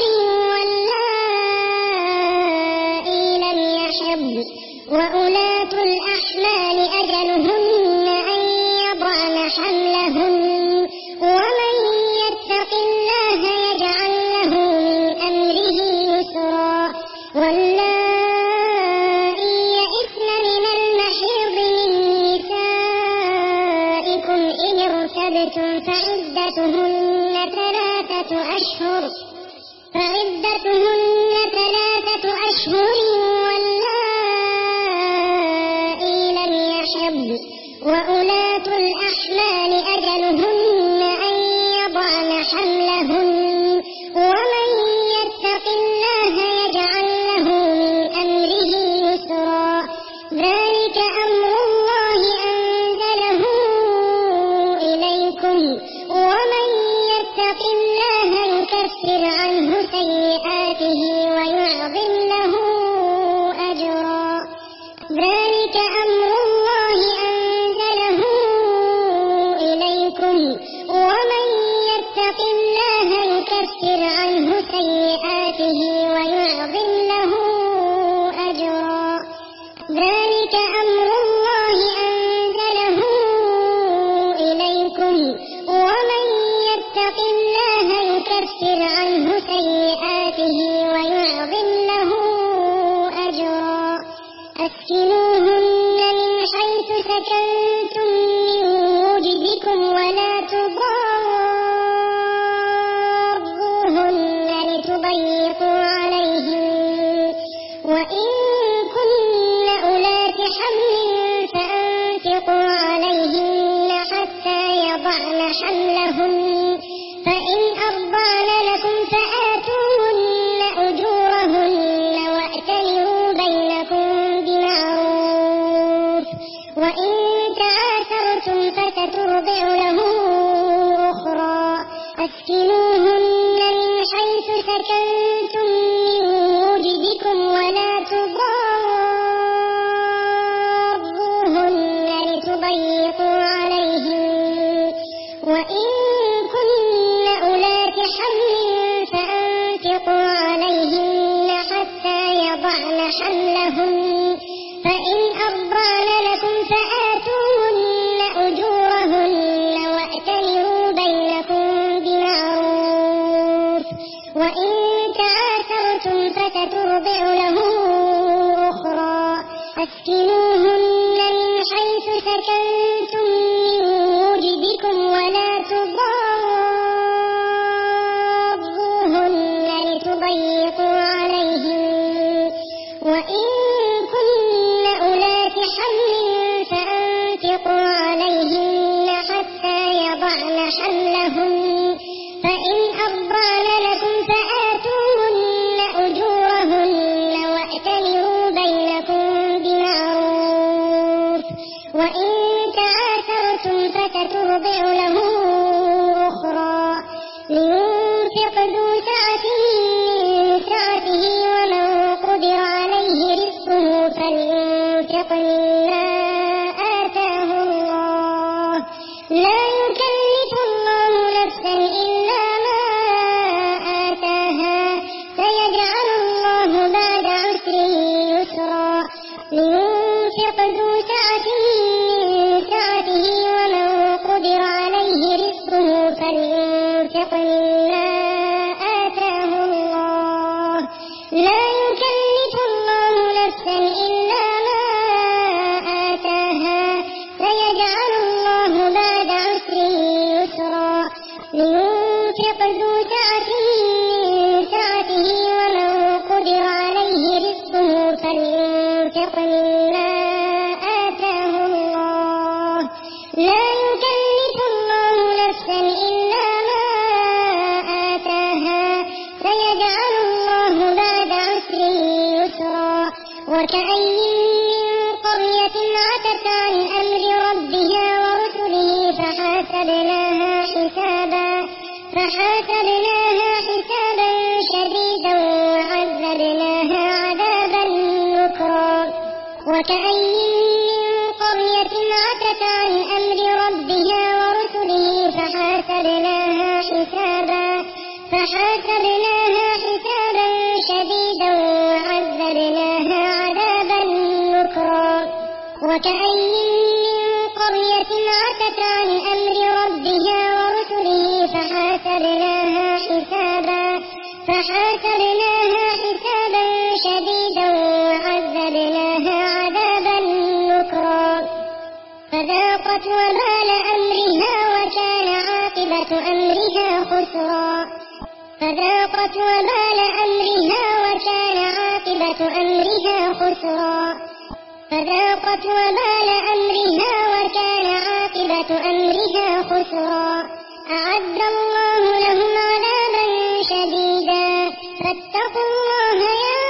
واللائي لم يحضن وأولاة الأحمال أجلهن أن يضعن حملهن ومن يتق الله يجعل له من أمره يسرا واللائي يئسن من المحيض من نسائكم إن ارتبتم فعدتهن ثلاثة أشهر فعدتهن ثلاثة أشهر واللائي لم يحضن وأولاة الأحمال أجلهن أن يضعن حملهن ومن يتق الله يجعل له من أمره يسرا ذلك أمر الله أنزله إليكم ومن يتق الله يكفر عنه سيئاته ويعظم له أجرا ذلك أمر الله أنزله إليكم ومن يتق الله يكفر عنه سيئاته ويعظم له أجرا ذلك أمر الله أنزله إليكم ومن يتق الله يكفر عنه سيئاته ويعظم له أجرا أسكنوهن من حيث سكنتم من وجدكم ولا تضاروهن لتضيقوا عليهن وإن كن أولات حمل فأنفقوا عليهن حتى يضعن حملهن فإن أرضعن لكم فآتوهن أجورهن واعتمروا بينكم بمعروف وإن تعاثرتم فسترضع له أخرى أسكنوهن من حيث سكنتم من وجدكم ولا تضاروهن لتضيقوا عليهن وإن كن أولات حمل فأنفقوا عليهن حتى يضعن حملهن فإن أرضعن لكم فآتوهن أجورهن واعتمروا بينكم بمعروف وإن تعاثرتم فسترضع له أخرى أسكنوهن من حيث سكنتم من وجدكم ولا تضاروهن لتضيقوا عليهن وإن كن أولات حمل فأنفقوا عليهن حتى يضعن حملهن فإن أرضعن لكم فآتوهن أجورهن واعتمروا بينكم بمعروف وإن تعاثرتم فسترضع له أخرى لينفق ذو سعة من سعته ومن قدر عليه رزقه فلينفق مما آتاه الله لا يكلف الله نفسا إلا ما آتاها سيجعل الله بعد عسر يسرا لينفق ذو سعة من سعته ومن قدر عليه رزقه فلينفق مما آتاه الله لا يكلف الله نفسا إلا ما آتاها سيجعل الله بعد عسر يسرا لينفق ذو سعة من سعته ومن قدر عليه رزقه فلينفق مما آتاه الله لا يكلف الله نفسا إلا ما آتاها سيجعل الله بعد عسر يسرا وكأي من قرية عتت عن أمر ربها ورسله فحاسبناها حسابا فحاسبناها حسابا شديدا وعذبناها عذابا نكرا وكأي من قرية عتت عن أمر أمر ربها ورسله فحاسبناها حسابا فحاسبناها حسابا شديدا وعذبناها عذابا نكرا وكأين من قرية عتت عن أمر ربها ورسله فحاسبناها حسابا فحاسبناها حسابا شديدا وعذبناها عذابا نكرا فذاقت وبال أمرها وكان عاقبة أمرها خسرا فذاقت وبال أمرها وكان عاقبة أمرها خسرا فذاقت وبال أمرها وكان عاقبة أمرها خسرا أعد الله لهم عذابا شديدا فاتقوا الله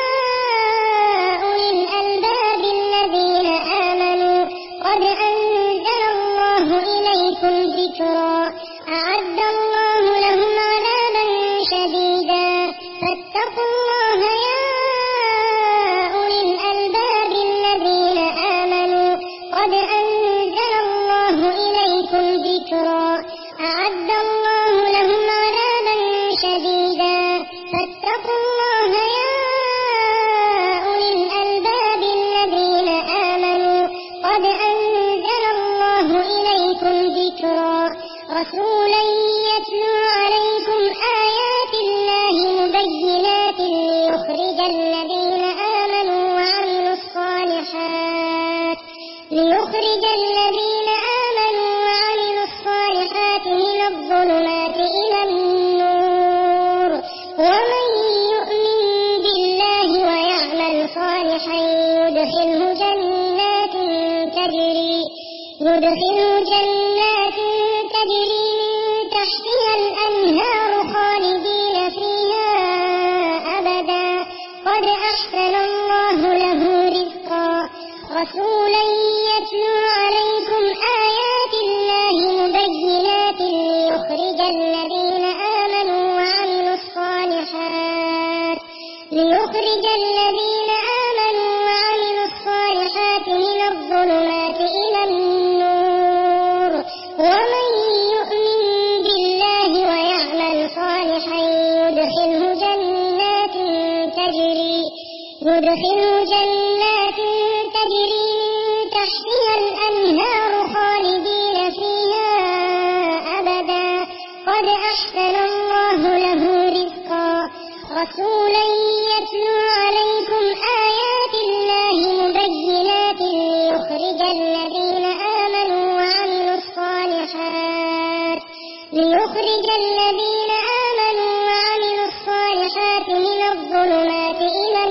يا أولي الألباب الذين آمنوا قد أنزل الله إليكم ذكرا أعد الله لهم عذابا شديدا فاتقوا الله يا أولي الألباب الذين آمنوا قد أنزل الله إليكم ذكرا أعد الله لهم عذابا شديدا فاتقوا الله يا أولي الألباب الذين آمنوا قد أنزل الله إليكم ذكرا رسولا يتلو عليكم آيات الله مبينات ليخرج الذين آمنوا وعملوا الصالحات ليخرج الذين آمنوا وعملوا الصالحات من الظلمات إلى النور ومن يؤمن بالله ويعمل صالحا يدخله جنات تجري يدخله جنات تجري من تحتها الأنهار خالدين فيها أبدا قد أحسن الله له رزقا رسولا يتلو عليكم آيات الله مبينات ليخرج الذين آمنوا وعملوا الصالحات ليخرج الذين آمنوا وعملوا الصالحات من الظلمات إلى النور ومن يؤمن بالله ويعمل صالحا يدخله جنات تجري يدخله جنات تجري من تحتها الأنهار خالدين فيها أبدا قد أحسن الله له رزقا رسولا يتلو عليكم آيات الله مبينات ليخرج الذين آمنوا وعملوا الصالحات ليخرج الذين آمنوا وعملوا الصالحات من الظلمات إلى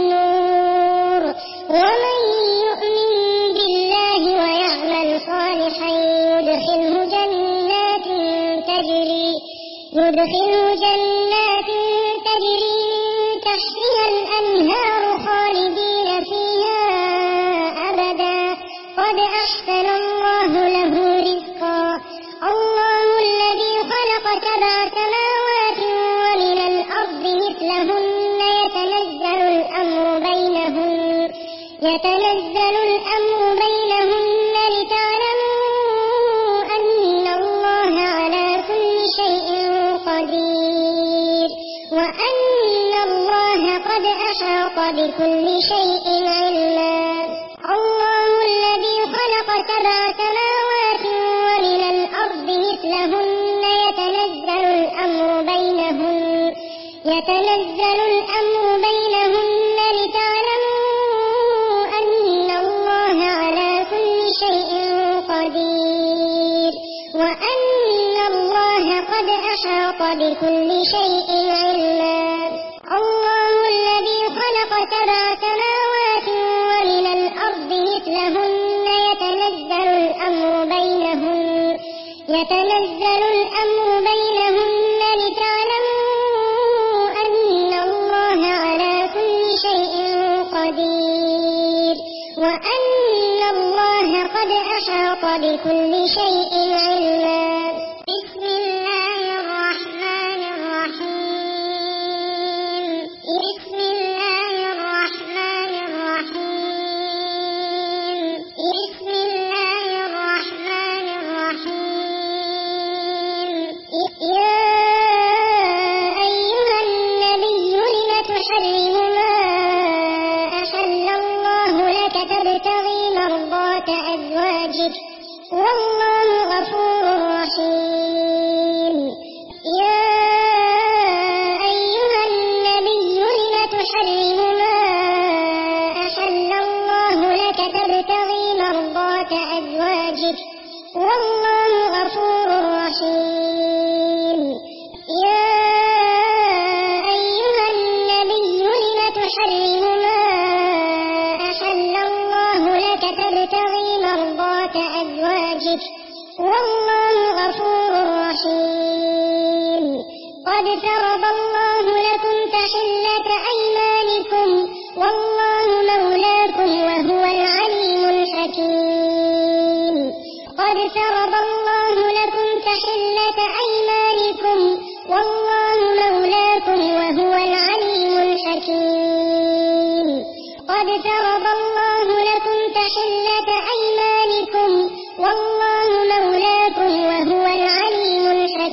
النور ومن يؤمن بالله ويعمل صالحا يدخله جنات تجري يدخله جنات تجري من تحتها الأنهار خالدين فيها أبدا قد أحسن الله له رزقا الله الذي خلق سبع سماوات ومن الأرض مثلهن يتنزل الأمر بينهن يتنزل الأمر بينهن لتعلموا أن الله على كل شيء قدير وأن الله قد أحاط بكل شيء علما الله الذي خلق سبع سماوات ومن الأرض مثلهن يتنزل الأمر بينهن يتنزل الأمر بينهن لتعلموا أن الله على كل شيء قدير وأن الله قد أحاط بكل شيء علما الله الذي خلق سبع سماوات ومن الأرض مثلهن يتنزل الأمر بينهن يتنزل الأمر بينهن لتعلموا أن الله على كل شيء قدير وأن الله قد أحاط بكل شيء علما بسم الله الرحمن الرحيم بسم الله الرحمن الرحيم بسم الله الرحمن الرحيم والله غفور رحيم. يا أيها النبي لم تحرم ما أحل الله لك تبتغي مرضات أزواجك والله غفور رحيم. يا أيها النبي لم تحرم ما أحل الله لك تبتغي مرضات أزواجك والله غفور رحيم. قد فرض الله لكم تحلة أيمانكم والله مولاكم وهو العليم الحكيم. قد فرض الله لكم تحلة أيمانكم والله مولاكم وهو العليم الحكيم. قد فرض الله لكم تحلة أيمانكم والله مولاكم وهو العليم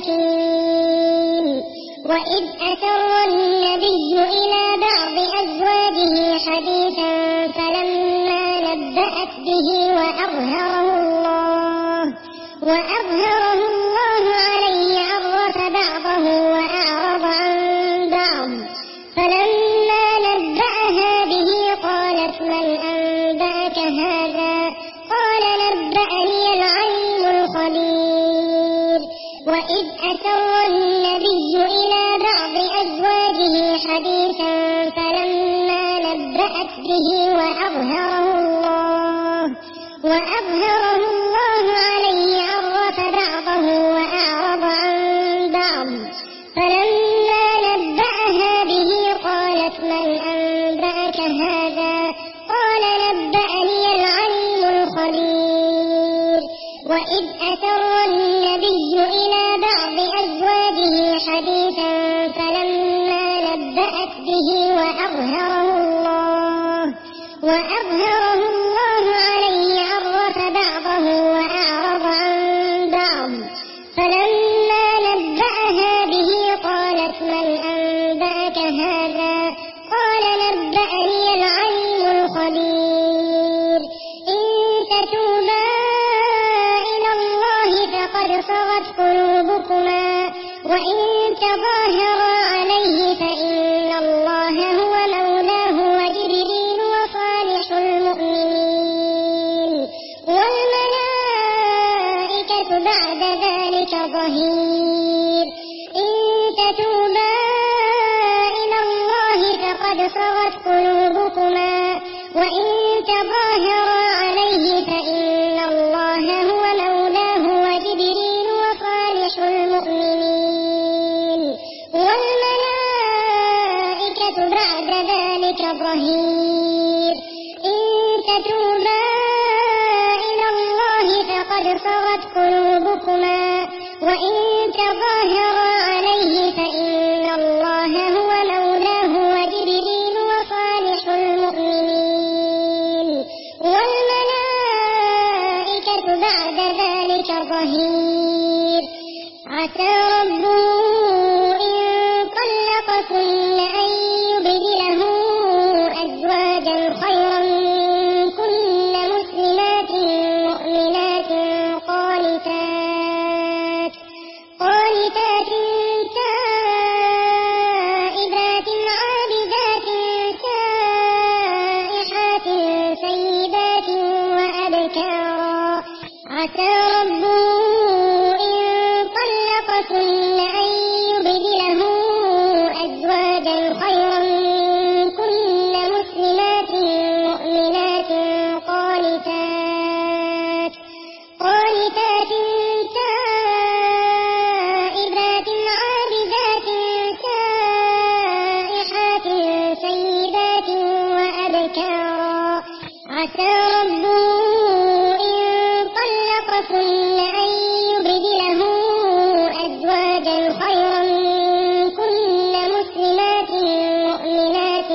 الحكيم. وإذ أسر النبي إلى بعض أزواجه حديثا فلما نبأت به وأظهره الله وأظهره الله عليه عرف بعضه وأعرض عن بعض. فلما نبأها به قالت من أنبأك هذا؟ قال نبأني العليم الخبير. وإذ أسر النبي إلى بعض أزواجه حديثا فلما نبأت به وأظهره الله وأظهره الله عليه عرف بعضه وأعرض عن بعض. فلما نبأها به قالت من أنبأك هذا؟ قال نبأني العليم الخبير. وإذ أسر النبي إلى بعض أزواجه حديثا فلما نبأت به وأظهره الله وأظهره الله عليه عرف بعضه وأعرض عن بعض. فلما نبأها به قالت من أنبأك هذا؟ قال نبأني العليم الخبير. إن تتوبا إلى الله فقد صغت قلوبكما وإن تظاهرا عليه فإن الله هو مولاه وجبريل وصالح المؤمنين والملائكة بعد ذلك ظهير. إن تتوبا إلى الله فقد صغت قلوبكما وإن تظاهرا عليه فإن الله هو مولاه وجبريل وصالح المؤمنين والملائكة بعد ذلك ظهير. إن تتوبا إلى الله فقد صغت قلوبكما وإن تظاهرا عليه فإن الله هو مولاه وجبريل وصالح المؤمنين والملائكة بعد ذلك ظهير. عسى ربه إن طلقكن أن يبدله أزواجا خيرا منكن مسلمات مؤمنات قانتات قانتات تائبات عابدات سائحات سيدات وأبكارا. عسى ربه إن طلقكن أن يبدله أزواجا خيرا منكن مسلمات مؤمنات قانتات قانتات تائبات عابدات سائحات سيدات وأبكارا. عسى ربه إن طلقكن أن يبدله أزواجا خيرا منكن مسلمات مؤمنات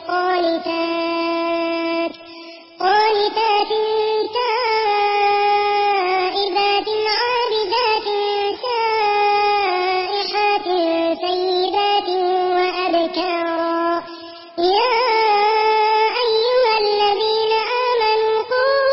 قانتات قانتات تائبات عابدات سائحات سيدات وأبكارا. يا أيها الذين آمنوا قوا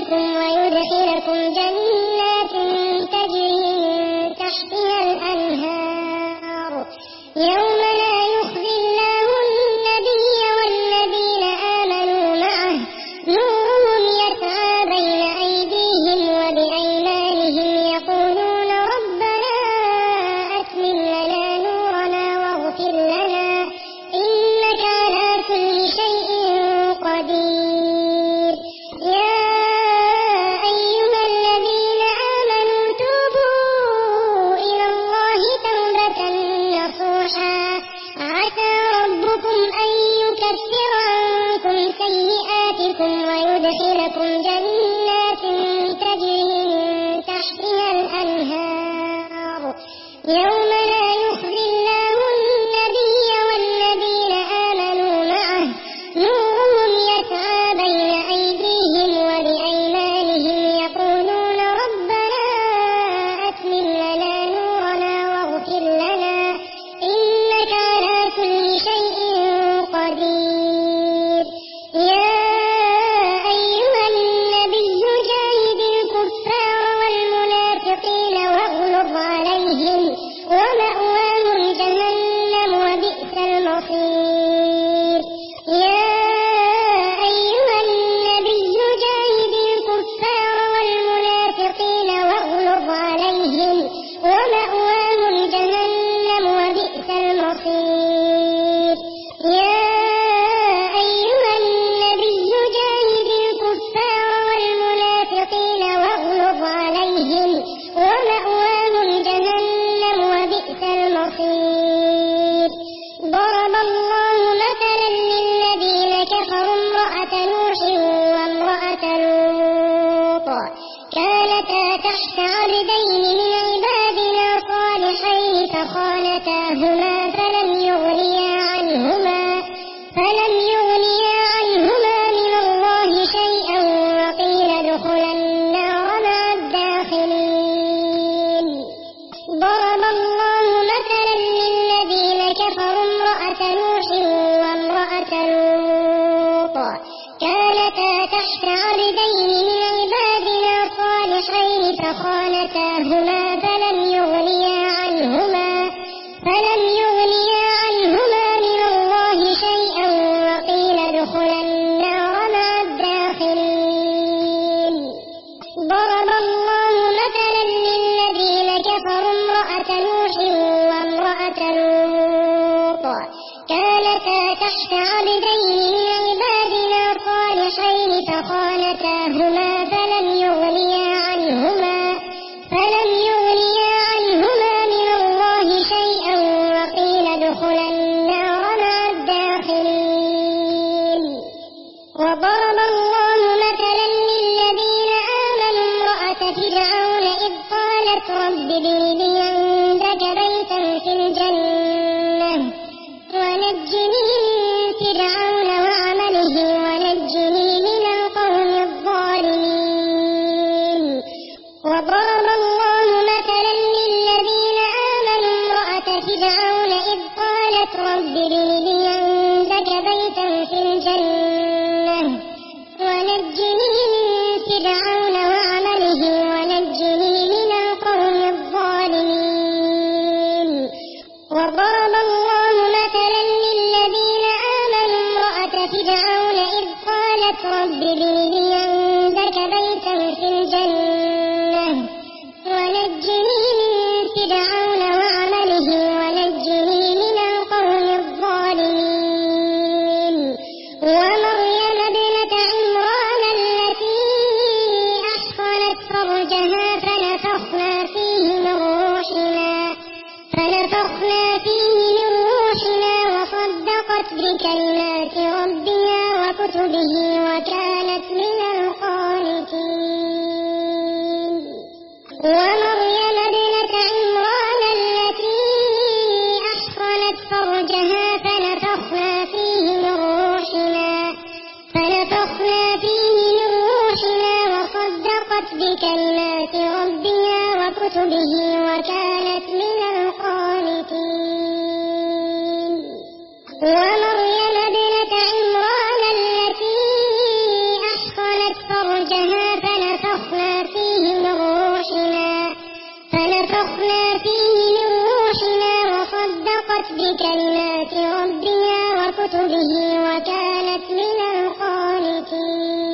سيئاتكم ويدخلكم جنات تجري من تحتها الأنهار يوم لا يخزي الله النبي والذين آمنوا معه نورهم يسعى بين أيديهم وبأيمانهم يقولون ربنا أتمم لنا نورنا واغفر لنا إنك على كل شيء قدير. يا أيها الذين آمنوا توبوا إلى الله توبة نصوحا عسى ربكم أن يكفر عنكم سيئاتكم ويدخلكم جنات تجري من تحتها الأنهار يوم لا يخزي الله النبي والذين آمنوا معه نورهم يسعى بين أيديهم وبأيمانهم يقولون ربنا أتمم لنا نورنا واغفر لنا إنك على كل شيء قدير. يا أيها النبي جاهد الكفار والمنافقين واغلظ عليهم ومأواهم جهنم وبئس المصير. يا أيها النبي جاهد الكفار والمنافقين واغلظ عليهم ومأواهم جهنم وبئس المصير. يا أيها النبي جاهد الكفار والمنافقين واغلظ عليهم ومأواهم جهنم وبئس المصير. ضرب الله مثلا للذين كفروا امرأة نوح وامرأة لوط كانتا تحت عبدين من عبادنا صالحين فخانتاهما فلم يغنيا عنهما فلم يغنيا عنهما من الله شيئا وقيل ادخلا النار مع الداخلين. ضرب الله مثلا للذين كفروا امرأة نوح وامرأة لوط كانتا تحت عبدين من عبادنا صالحين فخانتاهما فلم يغنيا عنهما فلم يغنيا عنهما من الله شيئا وقيل ادخلا النار مع الداخلين. ضرب الله مثلا للذين كفروا امرأة نوح وامرأة لوط كانتا تحت عبدين من عبادنا صالحين فخانتاهما فلم يغنيا عنهما فلم يغنيا عنهما من الله شيئا وقيل ادخلا النار مع الداخلين. وضرب الله مثلا للذين آمنوا امرأة فرعون إذ قالت رب ابن لي عندك بيتا في الجنة ونجني من فرعون وعمله ونجني من القوم الظالمين. وضرب الله مثلا للذين آمنوا امرأة فرعون إذ قالت رب ابن لي عندك بيتا في الجنة ونجني من فرعون وعمله ونجني من القوم الظالمين. وضرب الله مثلا للذين آمنوا امرأة فرعون إذ قالت رب ابن لي عندك بيتا في الجنة ونجني من فرعون وعمله ونجني من القوم الظالمين. ومريم ابنة عمران التي أحصنت فرجها فنفخنا فيه من روحنا فنفخنا فيه من روحنا وصدقت بكلمات ربها وكتبه وكانت من القانتين. ومريم ابنة عمران التي أحصنت فرجها فنفخنا فيه من روحنا فنفخنا فيه من روحنا وصدقت بكلمات ربها وكتبه وكانت من القانتين. ومريم ابنة عمران التي أحصنت فرجها فنفخنا فنفخنا فيه من روحنا فنفخنا فيه من روحنا وصدقت بكلمات ربها وكتبه وكانت من القانتين.